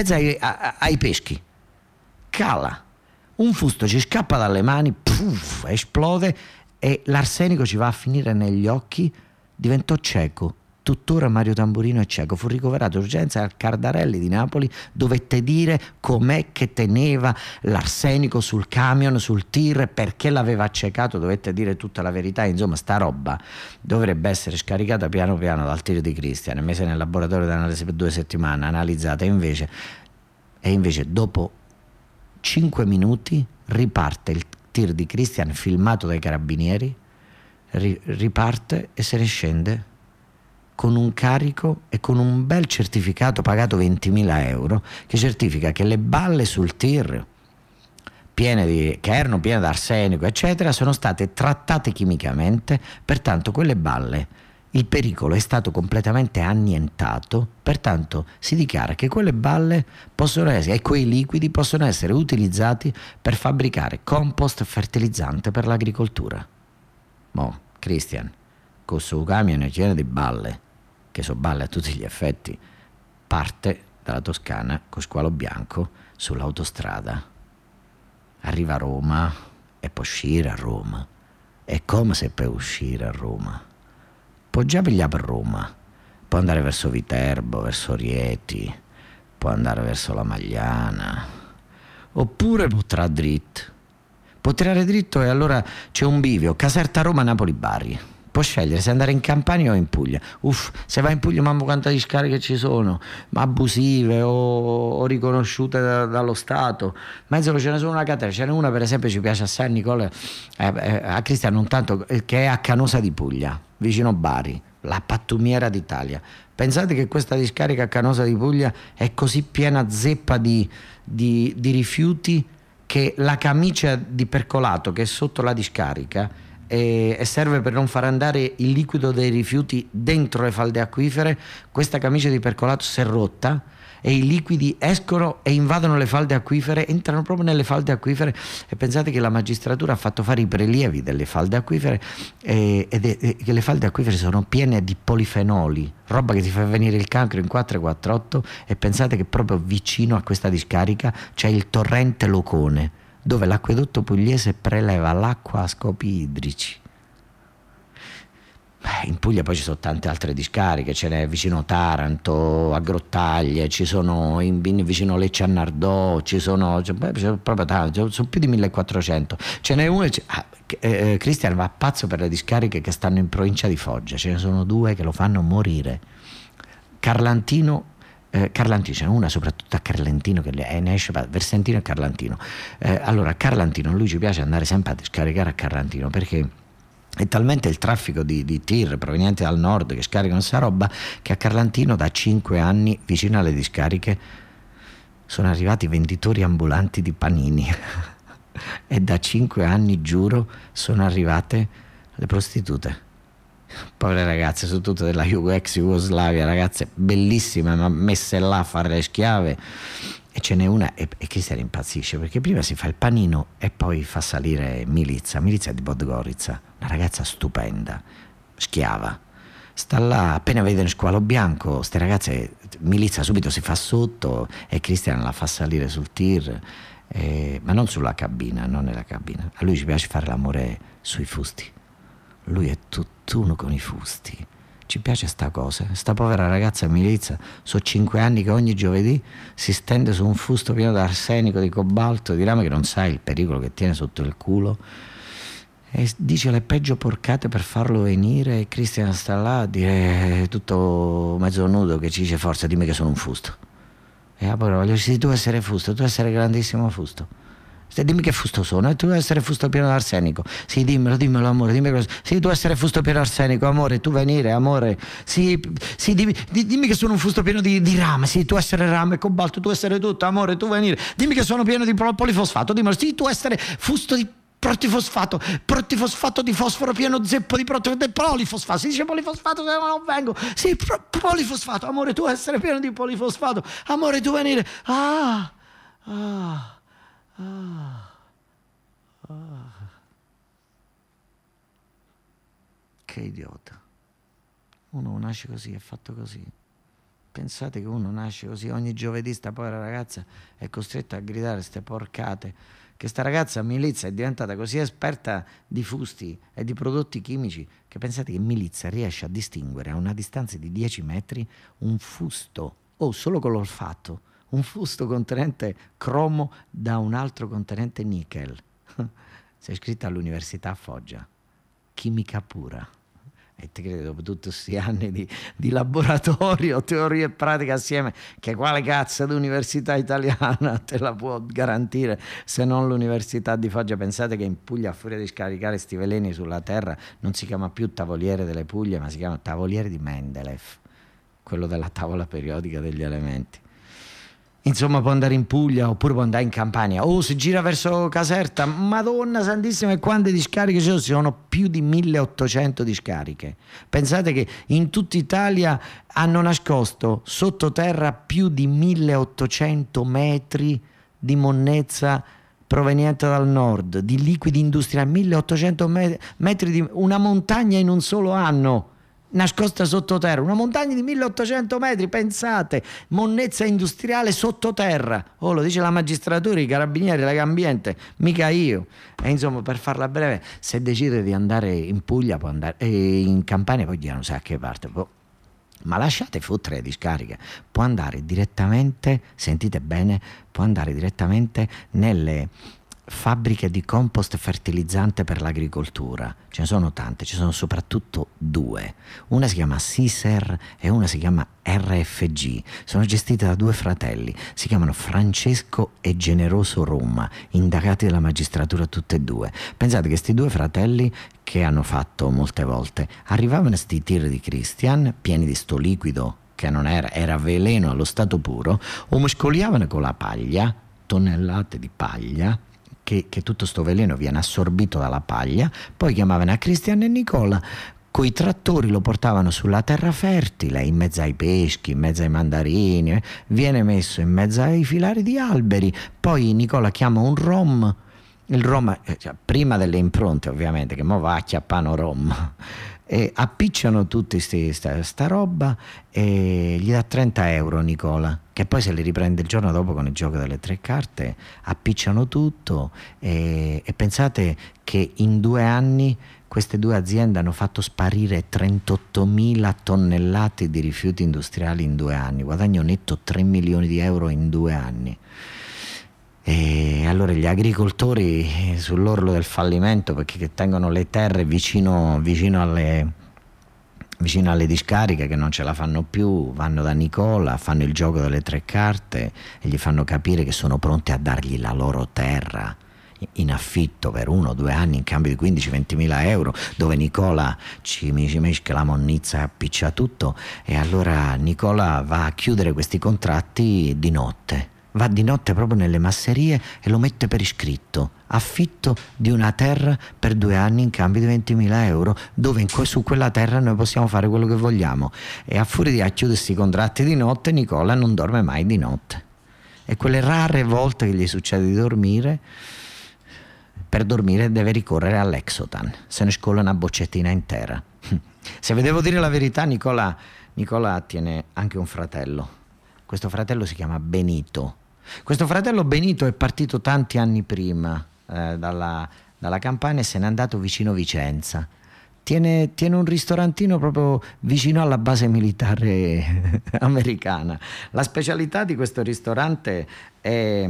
S1: ai peschi. Cala. Un fusto ci scappa dalle mani, puff, esplode e l'arsenico ci va a finire negli occhi, diventò cieco. Tuttora Mario Tamburino è cieco, fu ricoverato d'urgenza al Cardarelli di Napoli, dovette dire com'è che teneva l'arsenico sul camion, sul tir, perché l'aveva accecato, dovette dire tutta la verità. Insomma, sta roba dovrebbe essere scaricata piano piano dal tir di Christian, messa nel laboratorio di analisi per 2 settimane, analizzata, e invece dopo 5 minuti riparte il tir di Christian filmato dai carabinieri, riparte e se ne scende con un carico e con un bel certificato pagato 20.000 euro che certifica che le balle sul tir che erano piene d'arsenico eccetera sono state trattate chimicamente, pertanto quelle balle, il pericolo è stato completamente annientato, pertanto si dichiara che quelle balle possono essere, e quei liquidi possono essere utilizzati per fabbricare compost fertilizzante per l'agricoltura. Christian, con suo camion pieno di balle, che so balle a tutti gli effetti, parte dalla Toscana con Squalo Bianco sull'autostrada, arriva a Roma e può uscire a Roma. È come se può uscire a Roma. Può già pigliare per Roma, può andare verso Viterbo, verso Rieti, può andare verso la Magliana, oppure potrà dritto. Può tirare dritto e allora c'è un bivio, Caserta Roma, Napoli Bari. Può scegliere se andare in Campania o in Puglia. Se va in Puglia, mamma quante discariche ci sono, ma abusive o riconosciute dallo Stato. Mezzo ce ne sono una catena, ce n'è una per esempio ci piace assai a Nicola, a Cristian non tanto, che è a Canosa di Puglia, vicino Bari. la pattumiera d'Italia. Pensate che questa discarica a Canosa di Puglia è così piena zeppa di rifiuti che la camicia di percolato che è sotto la discarica e serve per non far andare il liquido dei rifiuti dentro le falde acquifere, questa camicia di percolato si è rotta e i liquidi escono e invadono le falde acquifere, entrano proprio nelle falde acquifere, e pensate che la magistratura ha fatto fare i prelievi delle falde acquifere che le falde acquifere sono piene di polifenoli, roba che ti fa venire il cancro in 448, e pensate che proprio vicino a questa discarica c'è il torrente Locone, dove l'acquedotto pugliese preleva l'acqua a scopi idrici. In Puglia poi ci sono tante altre discariche, ce n'è vicino Taranto, a Grottaglie, ci sono vicino Lecce a Nardò, c'è proprio tanto, sono più di 1400. Ce n'è una, Cristian va pazzo per le discariche che stanno in provincia di Foggia, ce ne sono due che lo fanno morire. Carlantino, ce n'è una soprattutto a Carlentino che ne esce, Versentino e Carlantino. Allora a Carlantino lui ci piace andare sempre a scaricare a Carlantino, perché è talmente il traffico di tir proveniente dal nord che scaricano sta roba, che a Carlantino da 5 anni vicino alle discariche sono arrivati venditori ambulanti di panini e da 5 anni, giuro, sono arrivate le prostitute, povere ragazze, soprattutto della ex Jugoslavia, ragazze bellissime ma messe là a fare le schiave. E ce n'è una, e Cristian impazzisce, perché prima si fa il panino e poi fa salire Milica di Podgorica, una ragazza stupenda, schiava, sta là, appena vede il squalo bianco, ste ragazze, Milica subito si fa sotto e Cristian la fa salire sul tir, ma non sulla cabina, non nella cabina. A lui ci piace fare l'amore sui fusti, lui è tutt'uno con i fusti. Ci piace sta cosa, sta povera ragazza Milica, sono 5 anni che ogni giovedì si stende su un fusto pieno di arsenico, di cobalto, di rame, che non sai il pericolo che tiene sotto il culo, e dice le peggio porcate per farlo venire, e Cristian sta là a dire tutto mezzo nudo, che ci dice: forza, dimmi che sono un fusto. E allora voglio dire: tu essere fusto, tu essere grandissimo fusto. Dimmi che fusto sono, e tu essere fusto pieno d'arsenico. Sì, dimmelo amore, dimmi cosa. Sì, tu essere fusto pieno d'arsenico, amore, tu venire, amore. Sì, dimmi che sono un fusto pieno di rame. Sì, tu essere rame e cobalto, tu essere tutto, amore, tu venire. Dimmi che sono pieno di polifosfato, dimmelo. Sì, tu essere fusto di prottifosfato di fosforo pieno zeppo di polifosfato. Si dice polifosfato se no non vengo. Sì, polifosfato, amore, tu essere pieno di polifosfato, amore, tu venire. Che idiota. Uno nasce così, è fatto così. Pensate che uno nasce così, ogni giovedì sta povera ragazza è costretta a gridare ste porcate, che sta ragazza Milica è diventata così esperta di fusti e di prodotti chimici che pensate che Milica riesce a distinguere a una distanza di 10 metri un fusto, solo con l'olfatto, un fusto contenente cromo da un altro contenente nickel. Sei iscritta all'università a Foggia, chimica pura. E ti credo, dopo tutti questi anni di laboratorio, teoria e pratica assieme, che quale cazzo d'università italiana te la può garantire se non l'università di Foggia? Pensate che in Puglia, a furia di scaricare sti veleni sulla terra, non si chiama più Tavoliere delle Puglie, ma si chiama Tavoliere di Mendeleev, quello della tavola periodica degli elementi. Insomma, può andare in Puglia oppure può andare in Campania, si gira verso Caserta, madonna santissima, e quante discariche ci sono? Più di 1800 discariche. Pensate che in tutta Italia hanno nascosto sottoterra più di 1800 metri di monnezza proveniente dal nord, di liquidi industriali, 1800 metri di una montagna in un solo anno nascosta sottoterra, una montagna di 1800 metri, pensate, monnezza industriale sottoterra. Lo dice la magistratura, i carabinieri, l'ambiente, mica io. E insomma, per farla breve, se decide di andare in Puglia può andare, in Campania poi non sa a che parte, ma lasciate fottere le discariche, può andare direttamente, sentite bene, può andare direttamente nelle fabbriche di compost fertilizzante per l'agricoltura. Ce ne sono tante, ci sono soprattutto due. Una si chiama Siser e una si chiama RFG. Sono gestite da due fratelli, si chiamano Francesco e Generoso Romma, indagati dalla magistratura tutte e due. Pensate che questi due fratelli, che hanno fatto molte volte, arrivavano a sti tir di Christian pieni di sto liquido che non era veleno allo stato puro, o mescoliavano con la paglia, tonnellate di paglia, che tutto sto veleno viene assorbito dalla paglia, poi chiamavano a Cristian e Nicola, coi trattori lo portavano sulla terra fertile, in mezzo ai peschi, in mezzo ai mandarini, viene messo in mezzo ai filari di alberi, poi Nicola chiama un rom, il rom, cioè, prima delle impronte ovviamente, che mo va a chiappano rom, e appicciano tutti sta roba e gli dà 30 euro Nicola, che poi se li riprende il giorno dopo con il gioco delle tre carte, appicciano tutto e pensate che in 2 anni queste due aziende hanno fatto sparire 38.000 tonnellate di rifiuti industriali in 2 anni, guadagno netto 3 milioni di euro in 2 anni. E allora gli agricoltori sull'orlo del fallimento, perché che tengono le terre vicino alle discariche che non ce la fanno più, vanno da Nicola, fanno il gioco delle tre carte e gli fanno capire che sono pronti a dargli la loro terra in affitto per 1 o 2 anni in cambio di 15-20 mila euro, dove Nicola ci mesca la monnizza e appiccia tutto. E allora Nicola va a chiudere questi contratti di notte, va di notte proprio nelle masserie e lo mette per iscritto: affitto di una terra per 2 anni in cambio di 20.000 euro, dove su quella terra noi possiamo fare quello che vogliamo. E a furia di chiudere questi contratti di notte, Nicola non dorme mai di notte, e quelle rare volte che gli succede di dormire, per dormire deve ricorrere all'Exotan, se ne scola una boccettina intera. Se vi devo dire la verità, Nicola tiene anche un fratello. Questo fratello si chiama Benito. Questo fratello Benito è partito tanti anni prima dalla Campania e se n'è andato vicino Vicenza. Tiene un ristorantino proprio vicino alla base militare americana. La specialità di questo ristorante è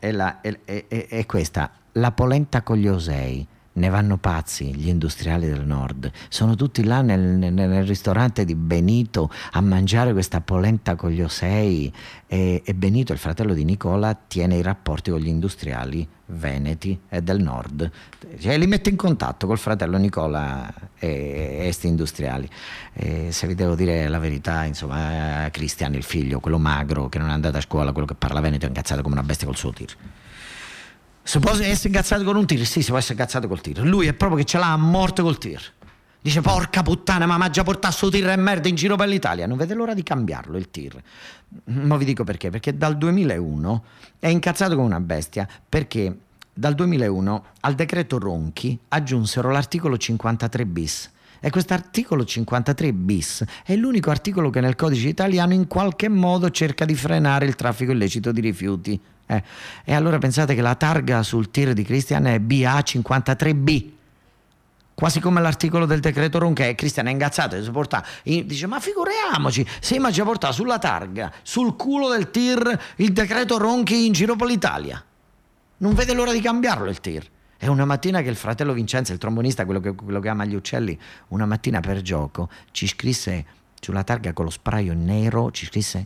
S1: questa: la polenta con gli osei. Ne vanno pazzi gli industriali del nord, sono tutti là nel ristorante di Benito a mangiare questa polenta con gli osei, e Benito, il fratello di Nicola, tiene i rapporti con gli industriali veneti e del nord, cioè, li mette in contatto col fratello Nicola e questi industriali. Se vi devo dire la verità, insomma, Cristian, il figlio, quello magro che non è andato a scuola, quello che parla veneto, è incazzato come una bestia col suo tir. Si può essere incazzato con un tir? Sì, si può essere incazzato col tir. Lui è proprio che ce l'ha a morte col tir. Dice: porca puttana, ma già portato sto tir e merda in giro per l'Italia. Non vede l'ora di cambiarlo il tir. Ma vi dico perché. Perché dal 2001 è incazzato come una bestia, perché dal 2001 al decreto Ronchi aggiunsero l'articolo 53 bis. E quest'articolo 53 bis è l'unico articolo che nel codice italiano in qualche modo cerca di frenare il traffico illecito di rifiuti. E allora pensate che la targa sul tir di Cristian è BA53B, quasi come l'articolo del decreto Ronchi. E Cristian è ingazzato e si porta, dice: ma figuriamoci, se ma ci porta sulla targa, sul culo del tir, il decreto Ronchi in giro per l'Italia. Non vede l'ora di cambiarlo il tir. E una mattina che il fratello Vincenzo, il trombonista, quello che ama gli uccelli, una mattina per gioco ci scrisse sulla targa con lo spraio nero, ci scrisse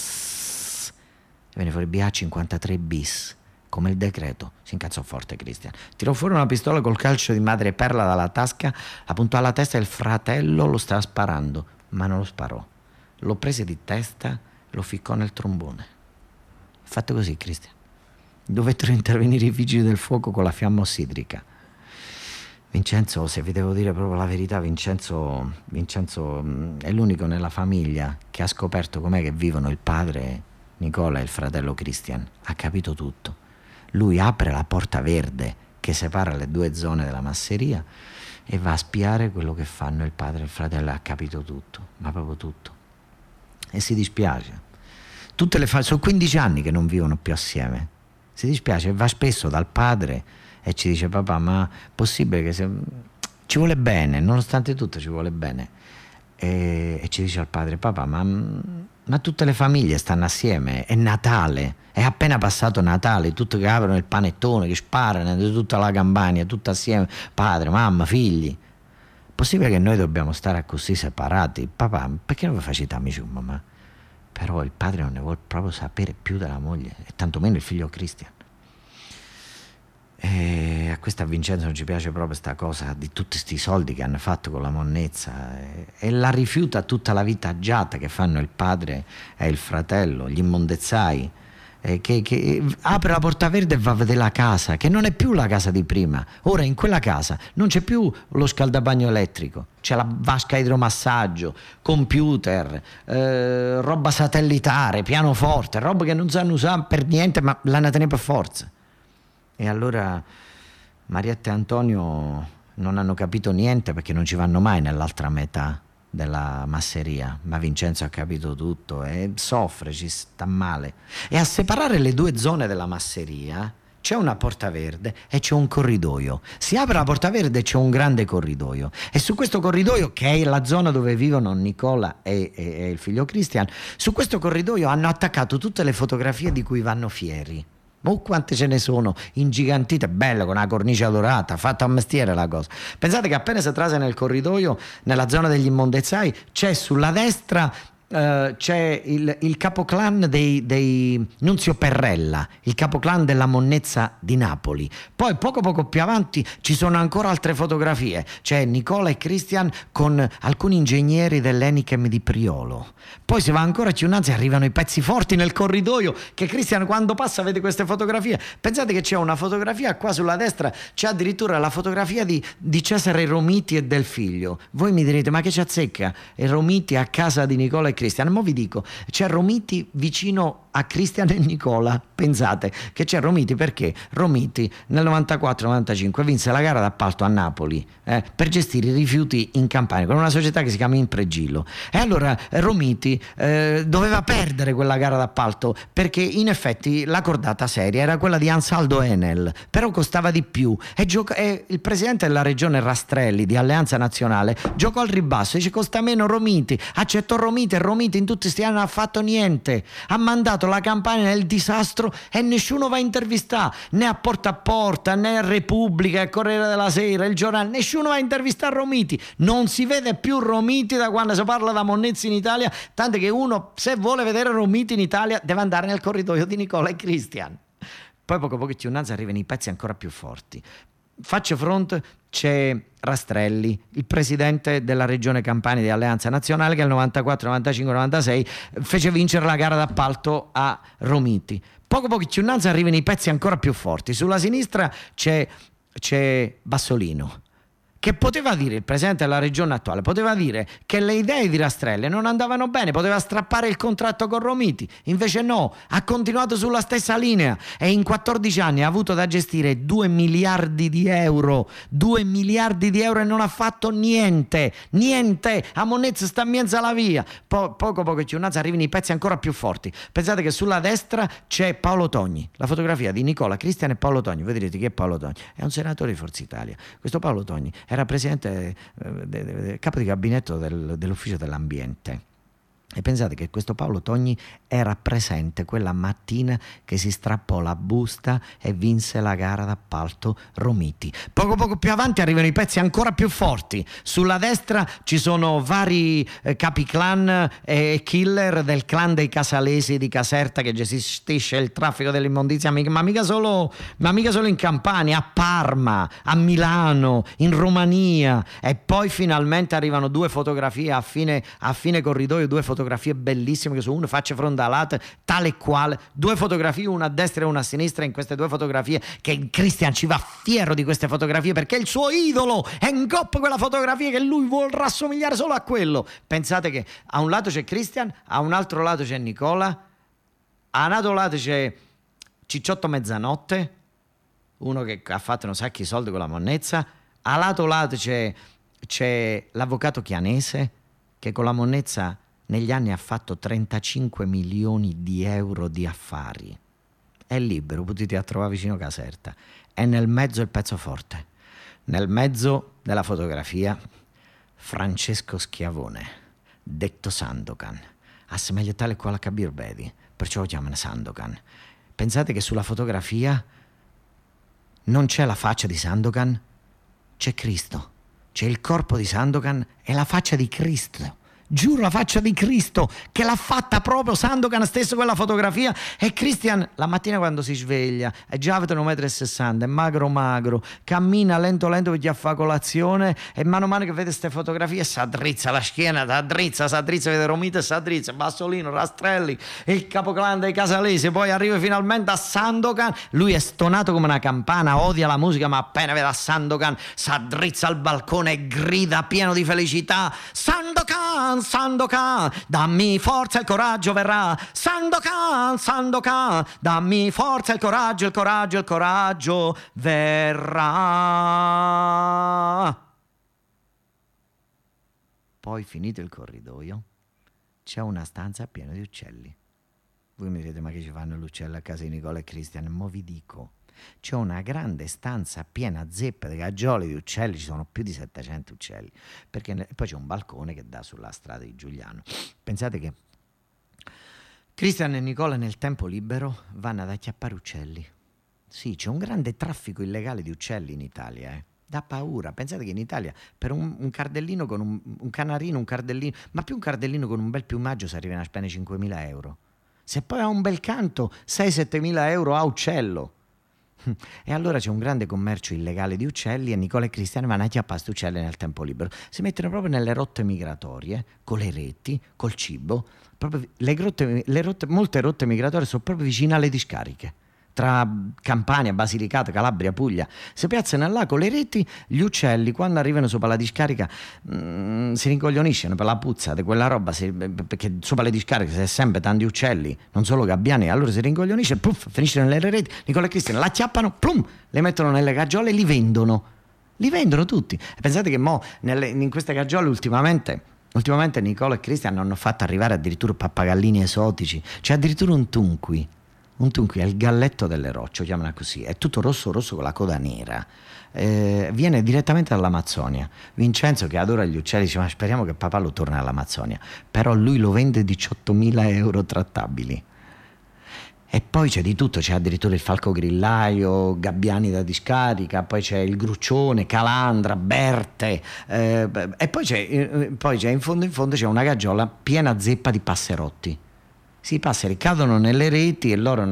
S1: e venne fuori BA53 bis, come il decreto. Si incazzò forte Cristian, tirò fuori una pistola col calcio di madreperla dalla tasca, la puntò alla testa del fratello, lo stava sparando, ma non lo sparò, lo prese di testa, lo ficcò nel trombone. Fatto così, Cristian. Dovettero intervenire i vigili del fuoco con la fiamma ossidrica. Vincenzo, se vi devo dire proprio la verità, Vincenzo è l'unico nella famiglia che ha scoperto com'è che vivono il padre Nicola e il fratello Cristian. Ha capito tutto. Lui apre la porta verde che separa le due zone della masseria e va a spiare quello che fanno il padre e il fratello. Ha capito tutto, ma proprio tutto. E si dispiace. Sono 15 anni che non vivono più assieme. Si dispiace, va spesso dal padre e ci dice: papà, ma possibile che ci vuole bene, nonostante tutto ci vuole bene. E ci dice al padre: papà, ma Ma tutte le famiglie stanno assieme, è Natale, è appena passato Natale, tutti che aprono il panettone, che sparano di tutta la Campania, tutti assieme, padre, mamma, figli. Possibile che noi dobbiamo stare così separati? Papà, perché non vi facete amici con mamma? Però il padre non ne vuole proprio sapere più della moglie, e tantomeno il figlio Cristian. E a questa Vincenzo non ci piace proprio sta cosa di tutti sti soldi che hanno fatto con la monnezza, e la rifiuta tutta la vita agiata che fanno il padre e il fratello, gli immondezzai, che apre la porta verde e va a vedere la casa, che non è più la casa di prima. Ora in quella casa non c'è più lo scaldabagno elettrico, c'è la vasca idromassaggio, computer, roba satellitare, pianoforte, roba che non sanno usare per niente, ma l'hanno tenuta per forza. E allora Marietta e Antonio non hanno capito niente, perché non ci vanno mai nell'altra metà della masseria, ma Vincenzo ha capito tutto e soffre, ci sta male. E a separare le due zone della masseria c'è una porta verde e c'è un corridoio. Si apre la porta verde e c'è un grande corridoio, e su questo corridoio, che è la zona dove vivono Nicola e il figlio Cristian, su questo corridoio hanno attaccato tutte le fotografie di cui vanno fieri. Oh, quante ce ne sono, ingigantite, belle, con una cornice dorata, fatta a mestiere la cosa. Pensate che appena si trase nel corridoio, nella zona degli immondezzai, c'è sulla destra c'è il capoclan dei Nunzio Perrella, il capoclan della monnezza di Napoli. Poi poco più avanti ci sono ancora altre fotografie, c'è Nicola e Cristian con alcuni ingegneri dell'Enichem di Priolo. Poi si va ancora più innanzi, arrivano i pezzi forti nel corridoio, che Cristian quando passa vede queste fotografie. Pensate che c'è una fotografia qua sulla destra, c'è addirittura la fotografia di Cesare Romiti e del figlio. Voi mi direte, ma che ci azzecca Romiti a casa di Nicola e Cristian? Ma vi dico, c'è Romiti vicino a Cristian e Nicola. Pensate che c'è Romiti perché Romiti nel 94-95 vinse la gara d'appalto a Napoli per gestire i rifiuti in Campania con una società che si chiama Impregilo, e allora Romiti doveva perdere quella gara d'appalto, perché in effetti la cordata seria era quella di Ansaldo Enel, però costava di più, e il presidente della regione Rastrelli di Alleanza Nazionale giocò al ribasso, dice costa meno Romiti, accettò Romiti, e Romiti in tutti questi anni non ha fatto niente, ha mandato la Campania nel disastro e nessuno va a intervistare, né a Porta, né a Repubblica, a Corriere della Sera, il giornale, nessuno va a intervistare Romiti. Non si vede più Romiti da quando si parla da monnezza in Italia, tanto che uno, se vuole vedere Romiti in Italia, deve andare nel corridoio di Nicola e Cristian. Poi poco più innanzi arrivano i pezzi ancora più forti. Faccio fronte, c'è Rastrelli, il presidente della regione Campania di Alleanza Nazionale, che nel 94, 95, 96 fece vincere la gara d'appalto a Romiti. Poco più innanzi arrivano i pezzi ancora più forti. Sulla sinistra c'è Bassolino, che poteva dire, il presidente della regione attuale, poteva dire che le idee di Rastrelli non andavano bene, poteva strappare il contratto con Romiti. Invece no, ha continuato sulla stessa linea, e in 14 anni ha avuto da gestire 2 miliardi di euro, 2 miliardi di euro, e non ha fatto niente, a monnezza sta in mezzo alla via. Poco più innanzi arrivano i pezzi ancora più forti. Pensate che sulla destra c'è Paolo Togni, la fotografia di Nicola, Cristian e Paolo Togni. Voi direte, chi è Paolo Togni? È un senatore di Forza Italia. Questo Paolo Togni era presidente, capo di gabinetto dell'ufficio dell'ambiente. E pensate che questo Paolo Togni era presente quella mattina che si strappò la busta e vinse la gara d'appalto Romiti. Poco più avanti arrivano i pezzi ancora più forti. Sulla destra ci sono vari capiclan e killer del clan dei Casalesi di Caserta, che gestisce il traffico dell'immondizia, ma mica solo in Campania, a Parma, a Milano, in Romania. E poi finalmente arrivano due fotografie a fine corridoio, due fotografie bellissime che sono una faccia frontalata tale e quale, due fotografie, una a destra e una a sinistra. In queste due fotografie, che Cristian ci va fiero di queste fotografie perché è il suo idolo, è in coppa quella fotografia che lui vuol rassomigliare solo a quello. Pensate che a un lato c'è Cristian, a un altro lato c'è Nicola, a un altro lato c'è Cicciotto Mezzanotte, uno che ha fatto un sacco di soldi con la monnezza, a lato c'è l'avvocato Chianese, che con la monnezza negli anni ha fatto 35 milioni di euro di affari. È libero, potete trovare vicino Caserta. E nel mezzo il pezzo forte. Nel mezzo della fotografia Francesco Schiavone, detto Sandokan, assomiglia tale e quale a Kabir Bedi, perciò lo chiamano Sandokan. Pensate che sulla fotografia non c'è la faccia di Sandokan, c'è Cristo, c'è il corpo di Sandokan e la faccia di Cristo. Giuro, la faccia di Cristo, che l'ha fatta proprio Sandokan stesso quella fotografia. E Christian la mattina quando si sveglia è già 1,60 m, è magro, cammina lento perché fa colazione, e mano a mano che vede queste fotografie si addrizza la schiena, si addrizza, vede Romita e si addrizza, Bassolino, Rastrelli, il capoclan dei Casalesi, poi arriva finalmente a Sandokan. Lui è stonato come una campana, odia la musica, ma appena vede a Sandokan si addrizza al balcone e grida pieno di felicità: Sandokan, dammi forza, il coraggio verrà. Sandokan, dammi forza, il coraggio verrà. Poi, finito il corridoio, c'è una stanza piena di uccelli. Voi mi direte: ma che ci fanno gli uccelli a casa di Nicola e Christian? Mo vi dico, c'è una grande stanza piena zeppa di cagioli, di uccelli, ci sono più di 700 uccelli, perché poi c'è un balcone che dà sulla strada di Giuliano. Pensate che Christian e Nicola nel tempo libero vanno ad acchiappare uccelli. Sì, c'è un grande traffico illegale di uccelli in Italia, Da paura. Pensate che in Italia per un cardellino con un canarino, un cardellino, ma più un cardellino con un bel piumaggio si arriva a spendere 5.000 euro. Se poi ha un bel canto, 6-7.000 euro a uccello. E allora c'è un grande commercio illegale di uccelli, e Nicola e Cristiano vanno a chiappare questi uccelli nel tempo libero. Si mettono proprio nelle rotte migratorie, con le reti, col cibo. Proprio molte rotte migratorie sono proprio vicine alle discariche. Tra Campania, Basilicata, Calabria, Puglia, si piazzano là con le reti. Gli uccelli, quando arrivano sopra la discarica, si rincoglioniscono per la puzza di quella roba, perché sopra le discariche c'è sempre tanti uccelli, non solo gabbiani, allora si rincoglionisce, puff, finisce nelle reti. Nicola e Cristian la acchiappano, plum, le mettono nelle cagiole e li vendono tutti. E pensate che in queste cagiole ultimamente Nicola e Cristian hanno fatto arrivare addirittura pappagallini esotici, c'è addirittura un tunqui è il galletto delle rocce, lo chiamano così, è tutto rosso con la coda nera, viene direttamente dall'Amazzonia. Vincenzo, che adora gli uccelli, dice: ma speriamo che papà lo torni all'Amazzonia, però lui lo vende 18.000 euro trattabili. E poi c'è di tutto, c'è addirittura il falco grillaio, gabbiani da discarica, poi c'è il gruccione, calandra, berte, e poi c'è in fondo c'è una caggiola piena zeppa di passerotti. Sì, i passeri cadono nelle reti e loro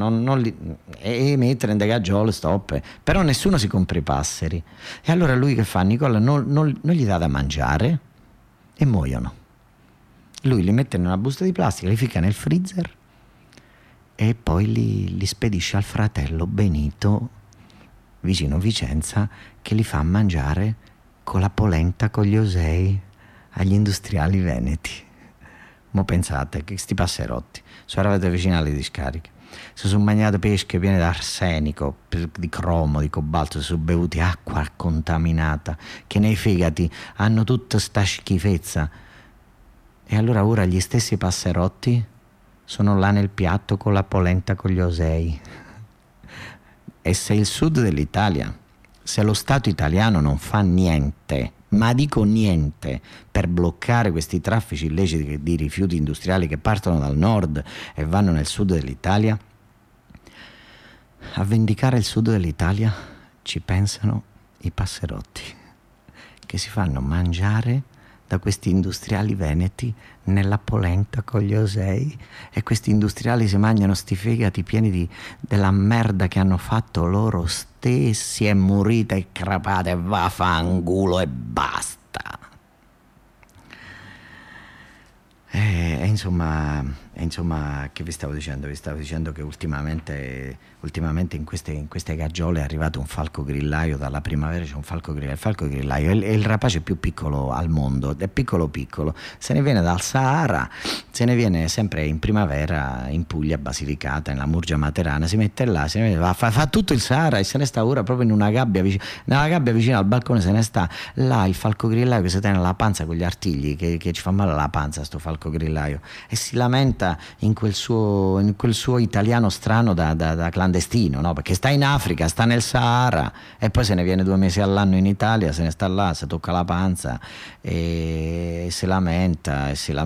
S1: e mettono in delle cagiole, stoppe, però nessuno si compra i passeri. E allora lui che fa? Nicola non gli dà da mangiare e muoiono. Lui li mette in una busta di plastica, li ficca nel freezer e poi li spedisce al fratello Benito, vicino Vicenza, che li fa mangiare con la polenta con gli osei agli industriali veneti. Mo pensate che sti passerotti sono arrivati vicino alle discariche, si sono mangiati pesche piene di arsenico, di cromo, di cobalto, si sono bevuti acqua contaminata, che nei fegati hanno tutta sta schifezza. E allora ora gli stessi passerotti sono là nel piatto con la polenta con gli osei. E se il sud dell'Italia, se lo Stato italiano non fa niente, ma dico niente, per bloccare questi traffici illeciti di rifiuti industriali che partono dal nord e vanno nel sud dell'Italia, a vendicare il sud dell'Italia ci pensano i passerotti, che si fanno mangiare da questi industriali veneti nella polenta con gli osei, e questi industriali si mangiano sti fegati pieni della merda che hanno fatto loro stessi, e morite e crepate, vaffanculo e basta. Insomma, che vi stavo dicendo? Vi stavo dicendo che ultimamente in queste cagiole è arrivato un falco grillaio. Dalla primavera c'è un falco grillaio. Il falco grillaio è il rapace più piccolo al mondo, è piccolo, se ne viene dal Sahara, se ne viene sempre in primavera in Puglia, Basilicata, nella Murgia Materana, si mette là, fa tutto il Sahara e se ne sta ora proprio in una gabbia nella gabbia vicino al balcone, se ne sta là il falco grillaio che si tiene la panza con gli artigli, che ci fa male alla panza sto falco grillaio. Grillaio, e si lamenta in quel suo italiano strano da clandestino, no? Perché sta in Africa, sta nel Sahara, e poi se ne viene 2 mesi all'anno in Italia, se ne sta là, si tocca la panza e si lamenta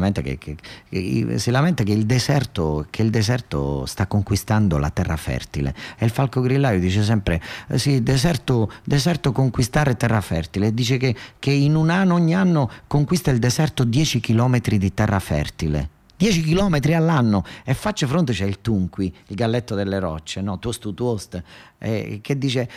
S1: che il deserto sta conquistando la terra fertile. E il falco grillaio dice sempre sì, deserto conquistare terra fertile, e dice che in un anno, ogni anno conquista il deserto 10 chilometri di terra fertile. 10 chilometri all'anno, e faccia fronte c'è il Tunqui, il galletto delle rocce, no? Toast, che dice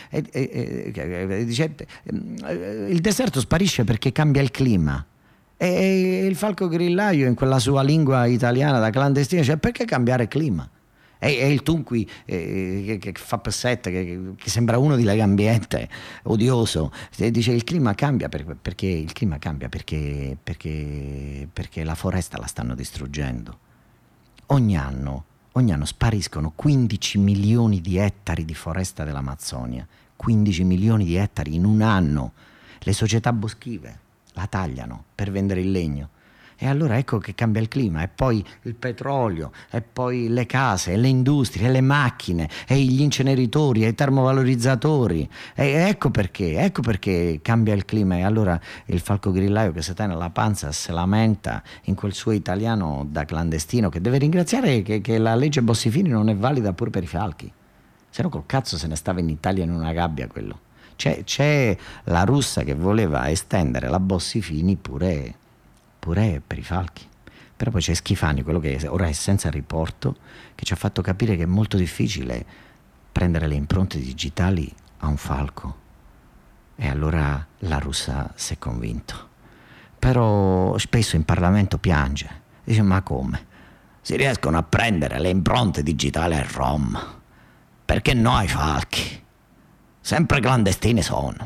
S1: il deserto sparisce perché cambia il clima. E il falco grillaio, in quella sua lingua italiana da clandestino, dice perché cambiare clima? E il Tunqui che fa passette, che sembra uno di Legambiente, odioso, dice il clima cambia perché il clima cambia perché la foresta la stanno distruggendo. Ogni anno spariscono 15 milioni di ettari di foresta dell'Amazzonia, 15 milioni di ettari in un anno. Le società boschive la tagliano per vendere il legno. E allora ecco che cambia il clima, e poi il petrolio, e poi le case, e le industrie, e le macchine, e gli inceneritori, e i termovalorizzatori. E ecco perché cambia il clima. E allora il falco grillaio che si tiene alla panza si lamenta in quel suo italiano da clandestino, che deve ringraziare che la legge Bossi-Fini non è valida pure per i falchi. Se no col cazzo se ne stava in Italia in una gabbia quello. C'è la russa che voleva estendere la Bossi-Fini pure per i falchi. Però poi c'è Schifani, quello che ora è senza riporto, che ci ha fatto capire che è molto difficile prendere le impronte digitali a un falco. E allora la russa si è convinto. Però spesso in Parlamento piange, dice ma come? Si riescono a prendere le impronte digitali al Rom, perché no ai falchi? Sempre clandestini sono.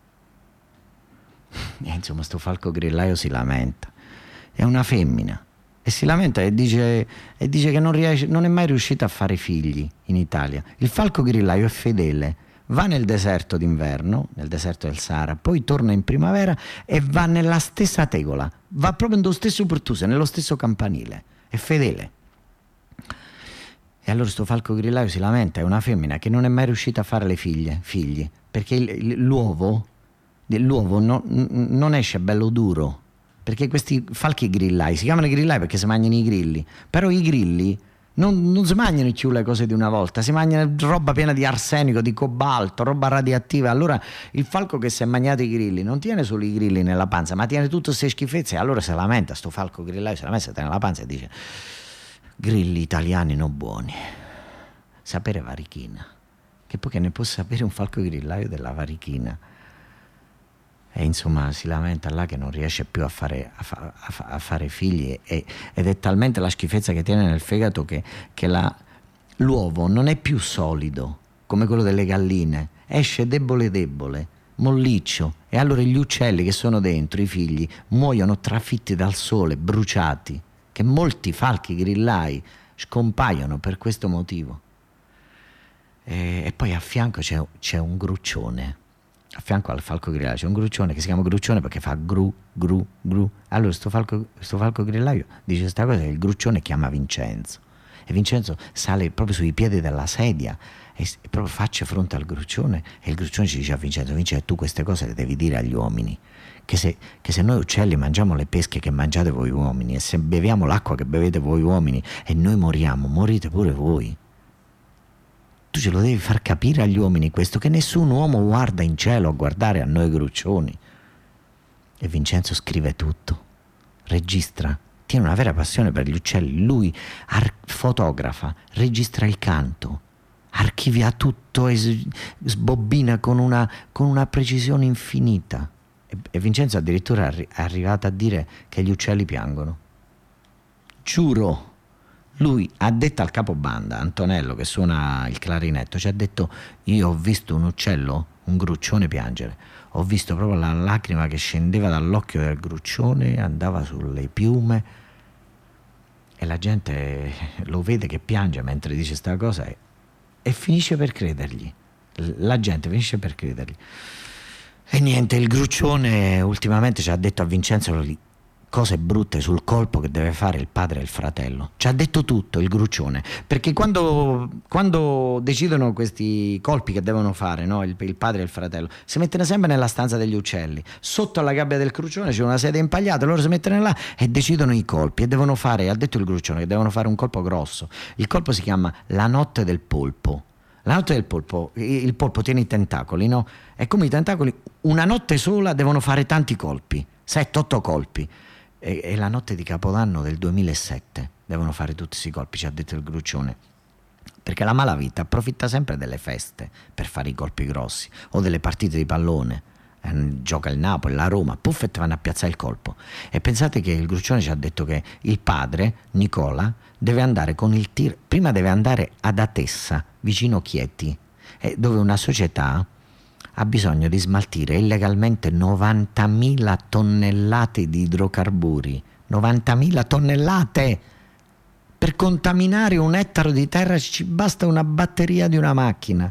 S1: E insomma sto falco grillaio si lamenta. È una femmina e si lamenta e dice che non è mai riuscita a fare figli in Italia. Il falco grillaio è fedele, va nel deserto d'inverno, nel deserto del Sahara, poi torna in primavera e va nella stessa tegola, va proprio nello stesso pertuse, nello stesso campanile, è fedele. E allora sto falco grillaio si lamenta, è una femmina che non è mai riuscita a fare le figli, perché l'uovo non esce bello duro. Perché questi falchi grillai si chiamano grillai perché si mangiano i grilli, però i grilli non si mangiano più le cose di una volta, si mangiano roba piena di arsenico, di cobalto, roba radioattiva. Allora il falco che si è mangiato i grilli non tiene solo i grilli nella panza, ma tiene tutte queste schifezze. Allora si lamenta sto falco grillaio, si lamenta, si tiene nella panza e dice grilli italiani non buoni, sapere varichina, che poi che ne può sapere un falco grillaio della varichina? E insomma si lamenta là che non riesce più a fare figli, ed è talmente la schifezza che tiene nel fegato che l'uovo non è più solido come quello delle galline, esce debole, molliccio, e allora gli uccelli che sono dentro, i figli, muoiono trafitti dal sole, bruciati, che molti falchi grillai scompaiono per questo motivo. E poi a fianco c'è un gruccione. A fianco al falco grillaio c'è un gruccione che si chiama gruccione perché fa gru. Allora sto falco grillaio dice questa cosa, che il gruccione chiama Vincenzo, e Vincenzo sale proprio sui piedi della sedia e proprio faccia fronte al gruccione, e il gruccione ci dice a Vincenzo tu queste cose le devi dire agli uomini, che se noi uccelli mangiamo le pesche che mangiate voi uomini, e se beviamo l'acqua che bevete voi uomini e noi moriamo, morite pure voi. Tu ce lo devi far capire agli uomini questo, che nessun uomo guarda in cielo a guardare a noi gruccioni. E Vincenzo scrive tutto, registra, tiene una vera passione per gli uccelli. Lui fotografa, registra il canto, archivia tutto e sbobbina con una precisione infinita. E Vincenzo addirittura è arrivato a dire che gli uccelli piangono. Giuro. Lui ha detto al capobanda, Antonello, che suona il clarinetto, ci ha detto: io ho visto un uccello, un gruccione piangere, ho visto proprio la lacrima che scendeva dall'occhio del gruccione, andava sulle piume, e la gente lo vede che piange mentre dice sta cosa e finisce per credergli. La gente finisce per credergli. E niente, il gruccione ultimamente ci ha detto a Vincenzo cose brutte sul colpo che deve fare il padre e il fratello. Ci ha detto tutto il Gruccione, perché quando decidono questi colpi che devono fare, no? il padre e il fratello, si mettono sempre nella stanza degli uccelli, sotto alla gabbia del Gruccione c'è una sedia impagliata, loro si mettono là e decidono i colpi e devono fare, ha detto il Gruccione, che devono fare un colpo grosso. Il colpo si chiama la notte del polpo. La notte del polpo, il polpo tiene i tentacoli, no? E come i tentacoli, una notte sola devono fare tanti colpi, 7-8 colpi. E la notte di Capodanno del 2007 devono fare tutti questi colpi, ci ha detto il Gruccione, perché la malavita approfitta sempre delle feste per fare i colpi grossi o delle partite di pallone. Gioca il Napoli, la Roma, puffet, vanno a piazzare il colpo. E pensate che il Gruccione ci ha detto che il padre Nicola deve andare con il tir, prima deve andare ad Atessa, vicino Chieti, dove una società ha bisogno di smaltire illegalmente 90.000 tonnellate di idrocarburi. 90.000 tonnellate! Per contaminare un ettaro di terra ci basta una batteria di una macchina.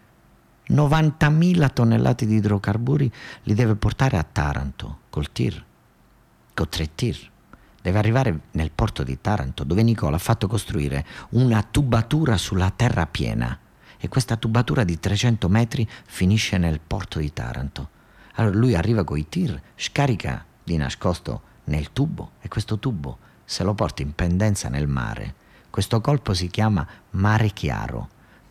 S1: 90.000 tonnellate di idrocarburi li deve portare a Taranto col tir, con 3 tir. Deve arrivare nel porto di Taranto, dove Nicola ha fatto costruire una tubatura sulla terra piena. E questa tubatura di 300 metri finisce nel porto di Taranto. Allora lui arriva coi tir, scarica di nascosto nel tubo e questo tubo se lo porta in pendenza nel mare. Questo colpo si chiama Mare Chiaro.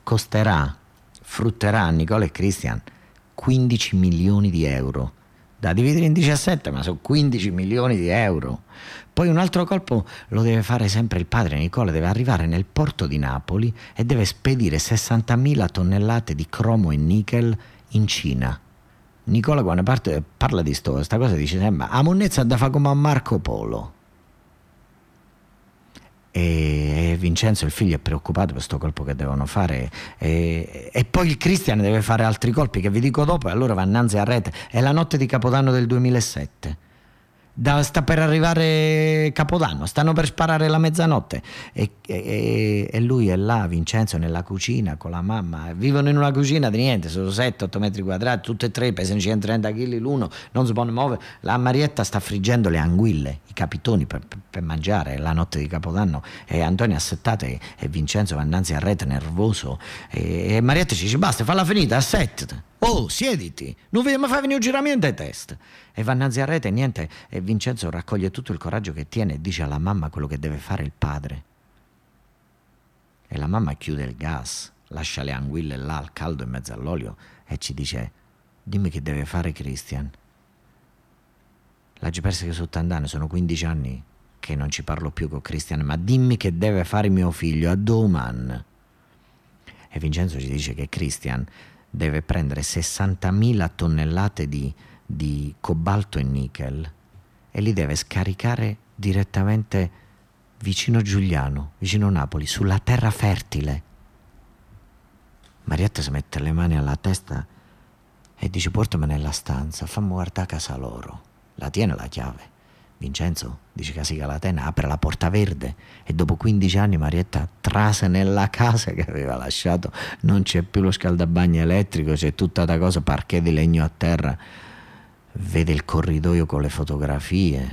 S1: Frutterà a Nicola e Christian 15 milioni di euro. Da dividere in 17, ma sono 15 milioni di euro. Poi un altro colpo lo deve fare sempre il padre Nicola, deve arrivare nel porto di Napoli e deve spedire 60.000 tonnellate di cromo e nickel in Cina. Nicola quando parla di sta cosa dice sempre a monnezza da fa come a Marco Polo. E Vincenzo il figlio è preoccupato per questo colpo che devono fare e poi il Christian deve fare altri colpi che vi dico dopo e allora va innanzi a rete. È la notte di Capodanno del 2007. Sta per arrivare Capodanno, stanno per sparare la mezzanotte e lui è là, Vincenzo, nella cucina con la mamma. Vivono in una cucina di niente, sono 7-8 metri quadrati, tutte e tre pesano 130 kg l'uno, non si possono muovere. La Marietta sta friggendo le anguille, i capitoni per mangiare la notte di Capodanno e Antonio assettate e Vincenzo va innanzi a rete nervoso e Marietta ci dice basta, falla finita, assettati. Oh, siediti, non vedi mai fare venire un giramento ai test. E va innanzi a rete e niente, e Vincenzo raccoglie tutto il coraggio che tiene e dice alla mamma quello che deve fare il padre. E la mamma chiude il gas, lascia le anguille là al caldo in mezzo all'olio e ci dice dimmi che deve fare Christian. L'hai persa che sono tant'anni, sono 15 anni che non ci parlo più con Christian, ma dimmi che deve fare mio figlio a domani. E Vincenzo ci dice che Christian deve prendere 60.000 tonnellate di cobalto e nickel e li deve scaricare direttamente vicino Giugliano, vicino Napoli, sulla terra fertile. Marietta si mette le mani alla testa e dice portamene nella stanza, fammi guardare a casa loro. La tiene la chiave. Vincenzo dice che si calatena, apre la porta verde e dopo 15 anni Marietta trase nella casa che aveva lasciato, non c'è più lo scaldabagno elettrico, c'è tutta la cosa, parquet di legno a terra, vede il corridoio con le fotografie,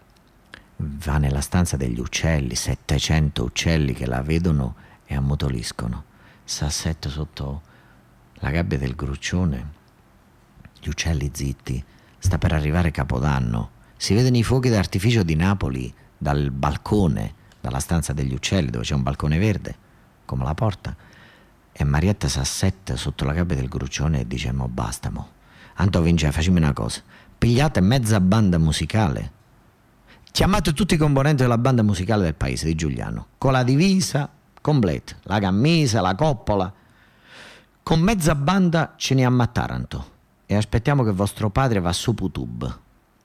S1: va nella stanza degli uccelli, 700 uccelli che la vedono e ammotoliscono, s'assetta sotto la gabbia del Gruccione, gli uccelli zitti, sta per arrivare Capodanno. Si vedono i fuochi d'artificio di Napoli dal balcone, dalla stanza degli uccelli dove c'è un balcone verde, come la porta. E Marietta s'assetta sotto la gabbia del Gruccione e dice mo basta mo. Anto Vince, facciamo una cosa. Pigliate mezza banda musicale. Chiamate tutti i componenti della banda musicale del paese di Giugliano, con la divisa completa, la camisa, la coppola. Con mezza banda ce ne a Taranto e aspettiamo che vostro padre va su YouTube.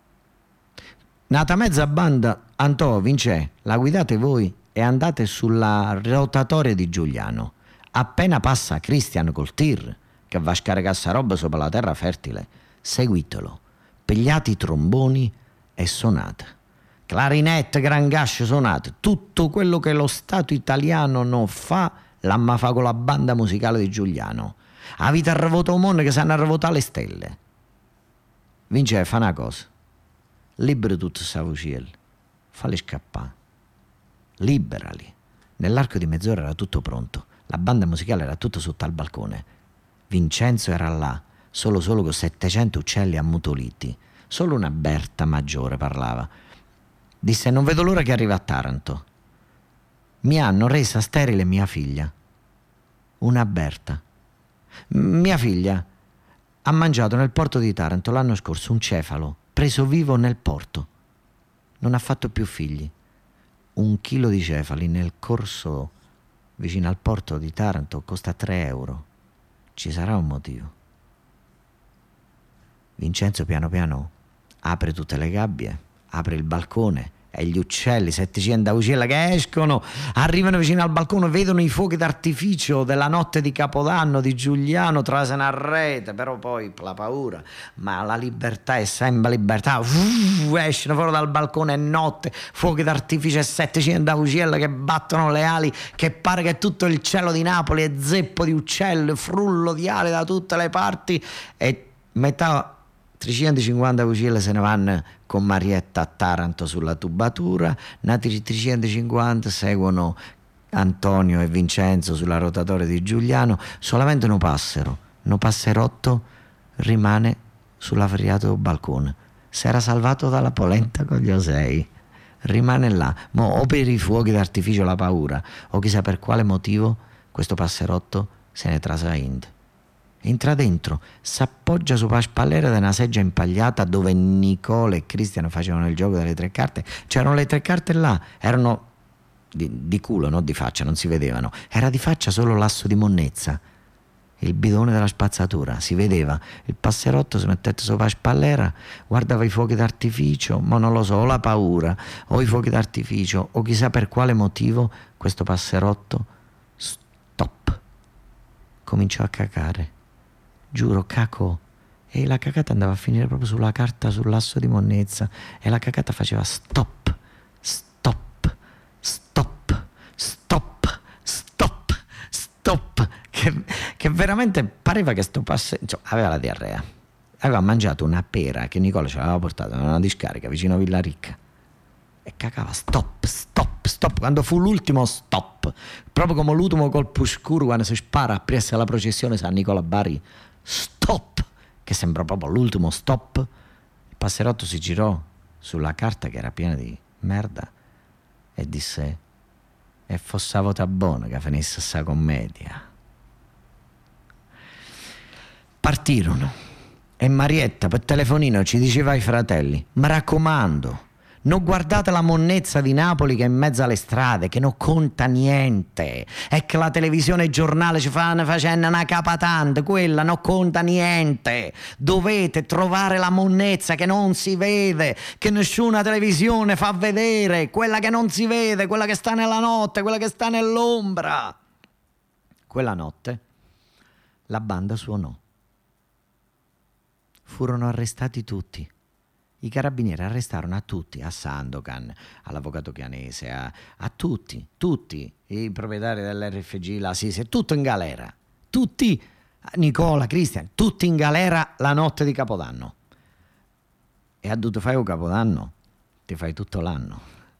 S1: Nata mezza banda, Antò, Vince, la guidate voi e andate sulla rotatoria di Giugliano. Appena passa Christian col tir, che va a scaricare sta roba sopra la terra fertile, seguitelo, pigliate i tromboni e suonate. Clarinette, gran gascio, suonate. Tutto quello che lo Stato italiano non fa, l'amma fa con la banda musicale di Giugliano. A vita arrevuto un mondo che sanno arrevotare le stelle. Vince, fa una cosa. Libera tutto sta voce falli scappare, liberali. Nell'arco di mezz'ora era tutto pronto, la banda musicale era tutta sotto al balcone. Vincenzo era là, solo con 700 uccelli ammutoliti. Solo una Berta maggiore parlava. Disse: non vedo l'ora che arriva a Taranto. Mi hanno resa sterile mia figlia. Una Berta. Mia figlia ha mangiato nel porto di Taranto l'anno scorso un cefalo preso vivo nel porto. Non ha fatto più figli. 1 chilo di cefali nel corso vicino al porto di Taranto costa 3 euro. Ci sarà un motivo. Vincenzo piano piano apre tutte le gabbie, apre il balcone e gli uccelli, 700 uccelli che escono, arrivano vicino al balcone, vedono i fuochi d'artificio della notte di Capodanno di Giuliano, trasano a rete, però poi la paura, ma la libertà è sempre libertà. Escono fuori dal balcone, è notte, fuochi d'artificio e 700 uccelli che battono le ali, che pare che tutto il cielo di Napoli è zeppo di uccelli, frullo di ali da tutte le parti, e metà 350 uccelli se ne vanno con Marietta a Taranto sulla tubatura, nati 350 seguono Antonio e Vincenzo sulla rotatoria di Giuliano, solamente un passerotto rimane sull'avriato balcone. Si era salvato dalla polenta con gli osei, rimane là, o per i fuochi d'artificio la paura, o chissà per quale motivo questo passerotto se ne trasa a Ind. Entra dentro, s'appoggia su la spallera di una seggia impagliata dove Nicola e Cristiano facevano il gioco delle 3 carte. C'erano le 3 carte là, erano di culo, non di faccia, non si vedevano. Era di faccia solo l'asso di monnezza, il bidone della spazzatura, si vedeva. Il passerotto si mettette sopra la spallera, guardava i fuochi d'artificio, ma non lo so, o la paura, o i fuochi d'artificio, o chissà per quale motivo questo passerotto, stop, cominciò a cacare. Giuro, cacò, e la cacata andava a finire proprio sulla carta, sull'asso di monnezza, e la cacata faceva stop, stop, stop, stop, stop, stop, che veramente pareva che sto aveva la diarrea, aveva mangiato una pera che Nicola ci aveva portato in una discarica vicino a Villaricca e cacava stop, stop, stop, quando fu l'ultimo stop, proprio come l'ultimo colpo scuro quando si spara appresso alla processione San Nicola Bari. Stop, che sembra proprio l'ultimo stop. Il passerotto si girò sulla carta che era piena di merda e disse: e fosse a vota buona che finisse sta commedia. Partirono e Marietta per telefonino ci diceva ai fratelli: mi raccomando, non guardate la monnezza di Napoli che è in mezzo alle strade, che non conta niente, è che la televisione e il giornale ci fanno facendo una capatante, quella non conta niente, dovete trovare la monnezza che non si vede, che nessuna televisione fa vedere, quella che non si vede, quella che sta nella notte, quella che sta nell'ombra. Quella notte la banda suonò, furono arrestati tutti. I carabinieri arrestarono a tutti, a Sandokan, all'avvocato Chianese, a tutti, i proprietari dell'RFG, la Sisi, tutto in galera, tutti, Nicola, Cristian, tutti in galera la notte di Capodanno. E ha dovuto fare un Capodanno, ti fai tutto l'anno.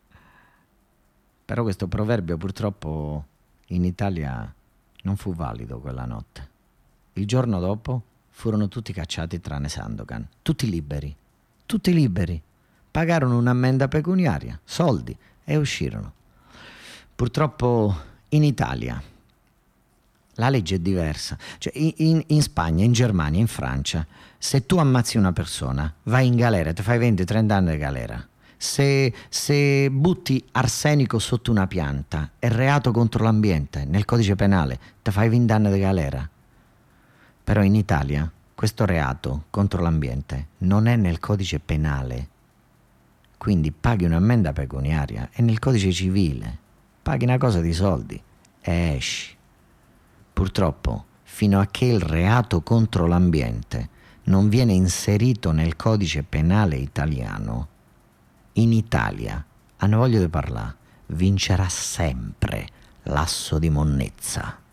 S1: Però questo proverbio purtroppo in Italia non fu valido quella notte. Il giorno dopo furono tutti cacciati tranne Sandokan, tutti liberi, pagarono un'ammenda pecuniaria, soldi, e uscirono. Purtroppo in Italia la legge è diversa, cioè in Spagna, in Germania, in Francia, se tu ammazzi una persona vai in galera, ti fai 20-30 anni di galera. Se butti arsenico sotto una pianta è reato contro l'ambiente, nel codice penale ti fai 20 anni di galera. Però in Italia questo reato contro l'ambiente non è nel codice penale, quindi paghi un'ammenda pecuniaria, è nel codice civile, paghi una cosa di soldi e esci. Purtroppo, fino a che il reato contro l'ambiente non viene inserito nel codice penale italiano, in Italia, hanno voglia di parlare, vincerà sempre l'asso di monnezza.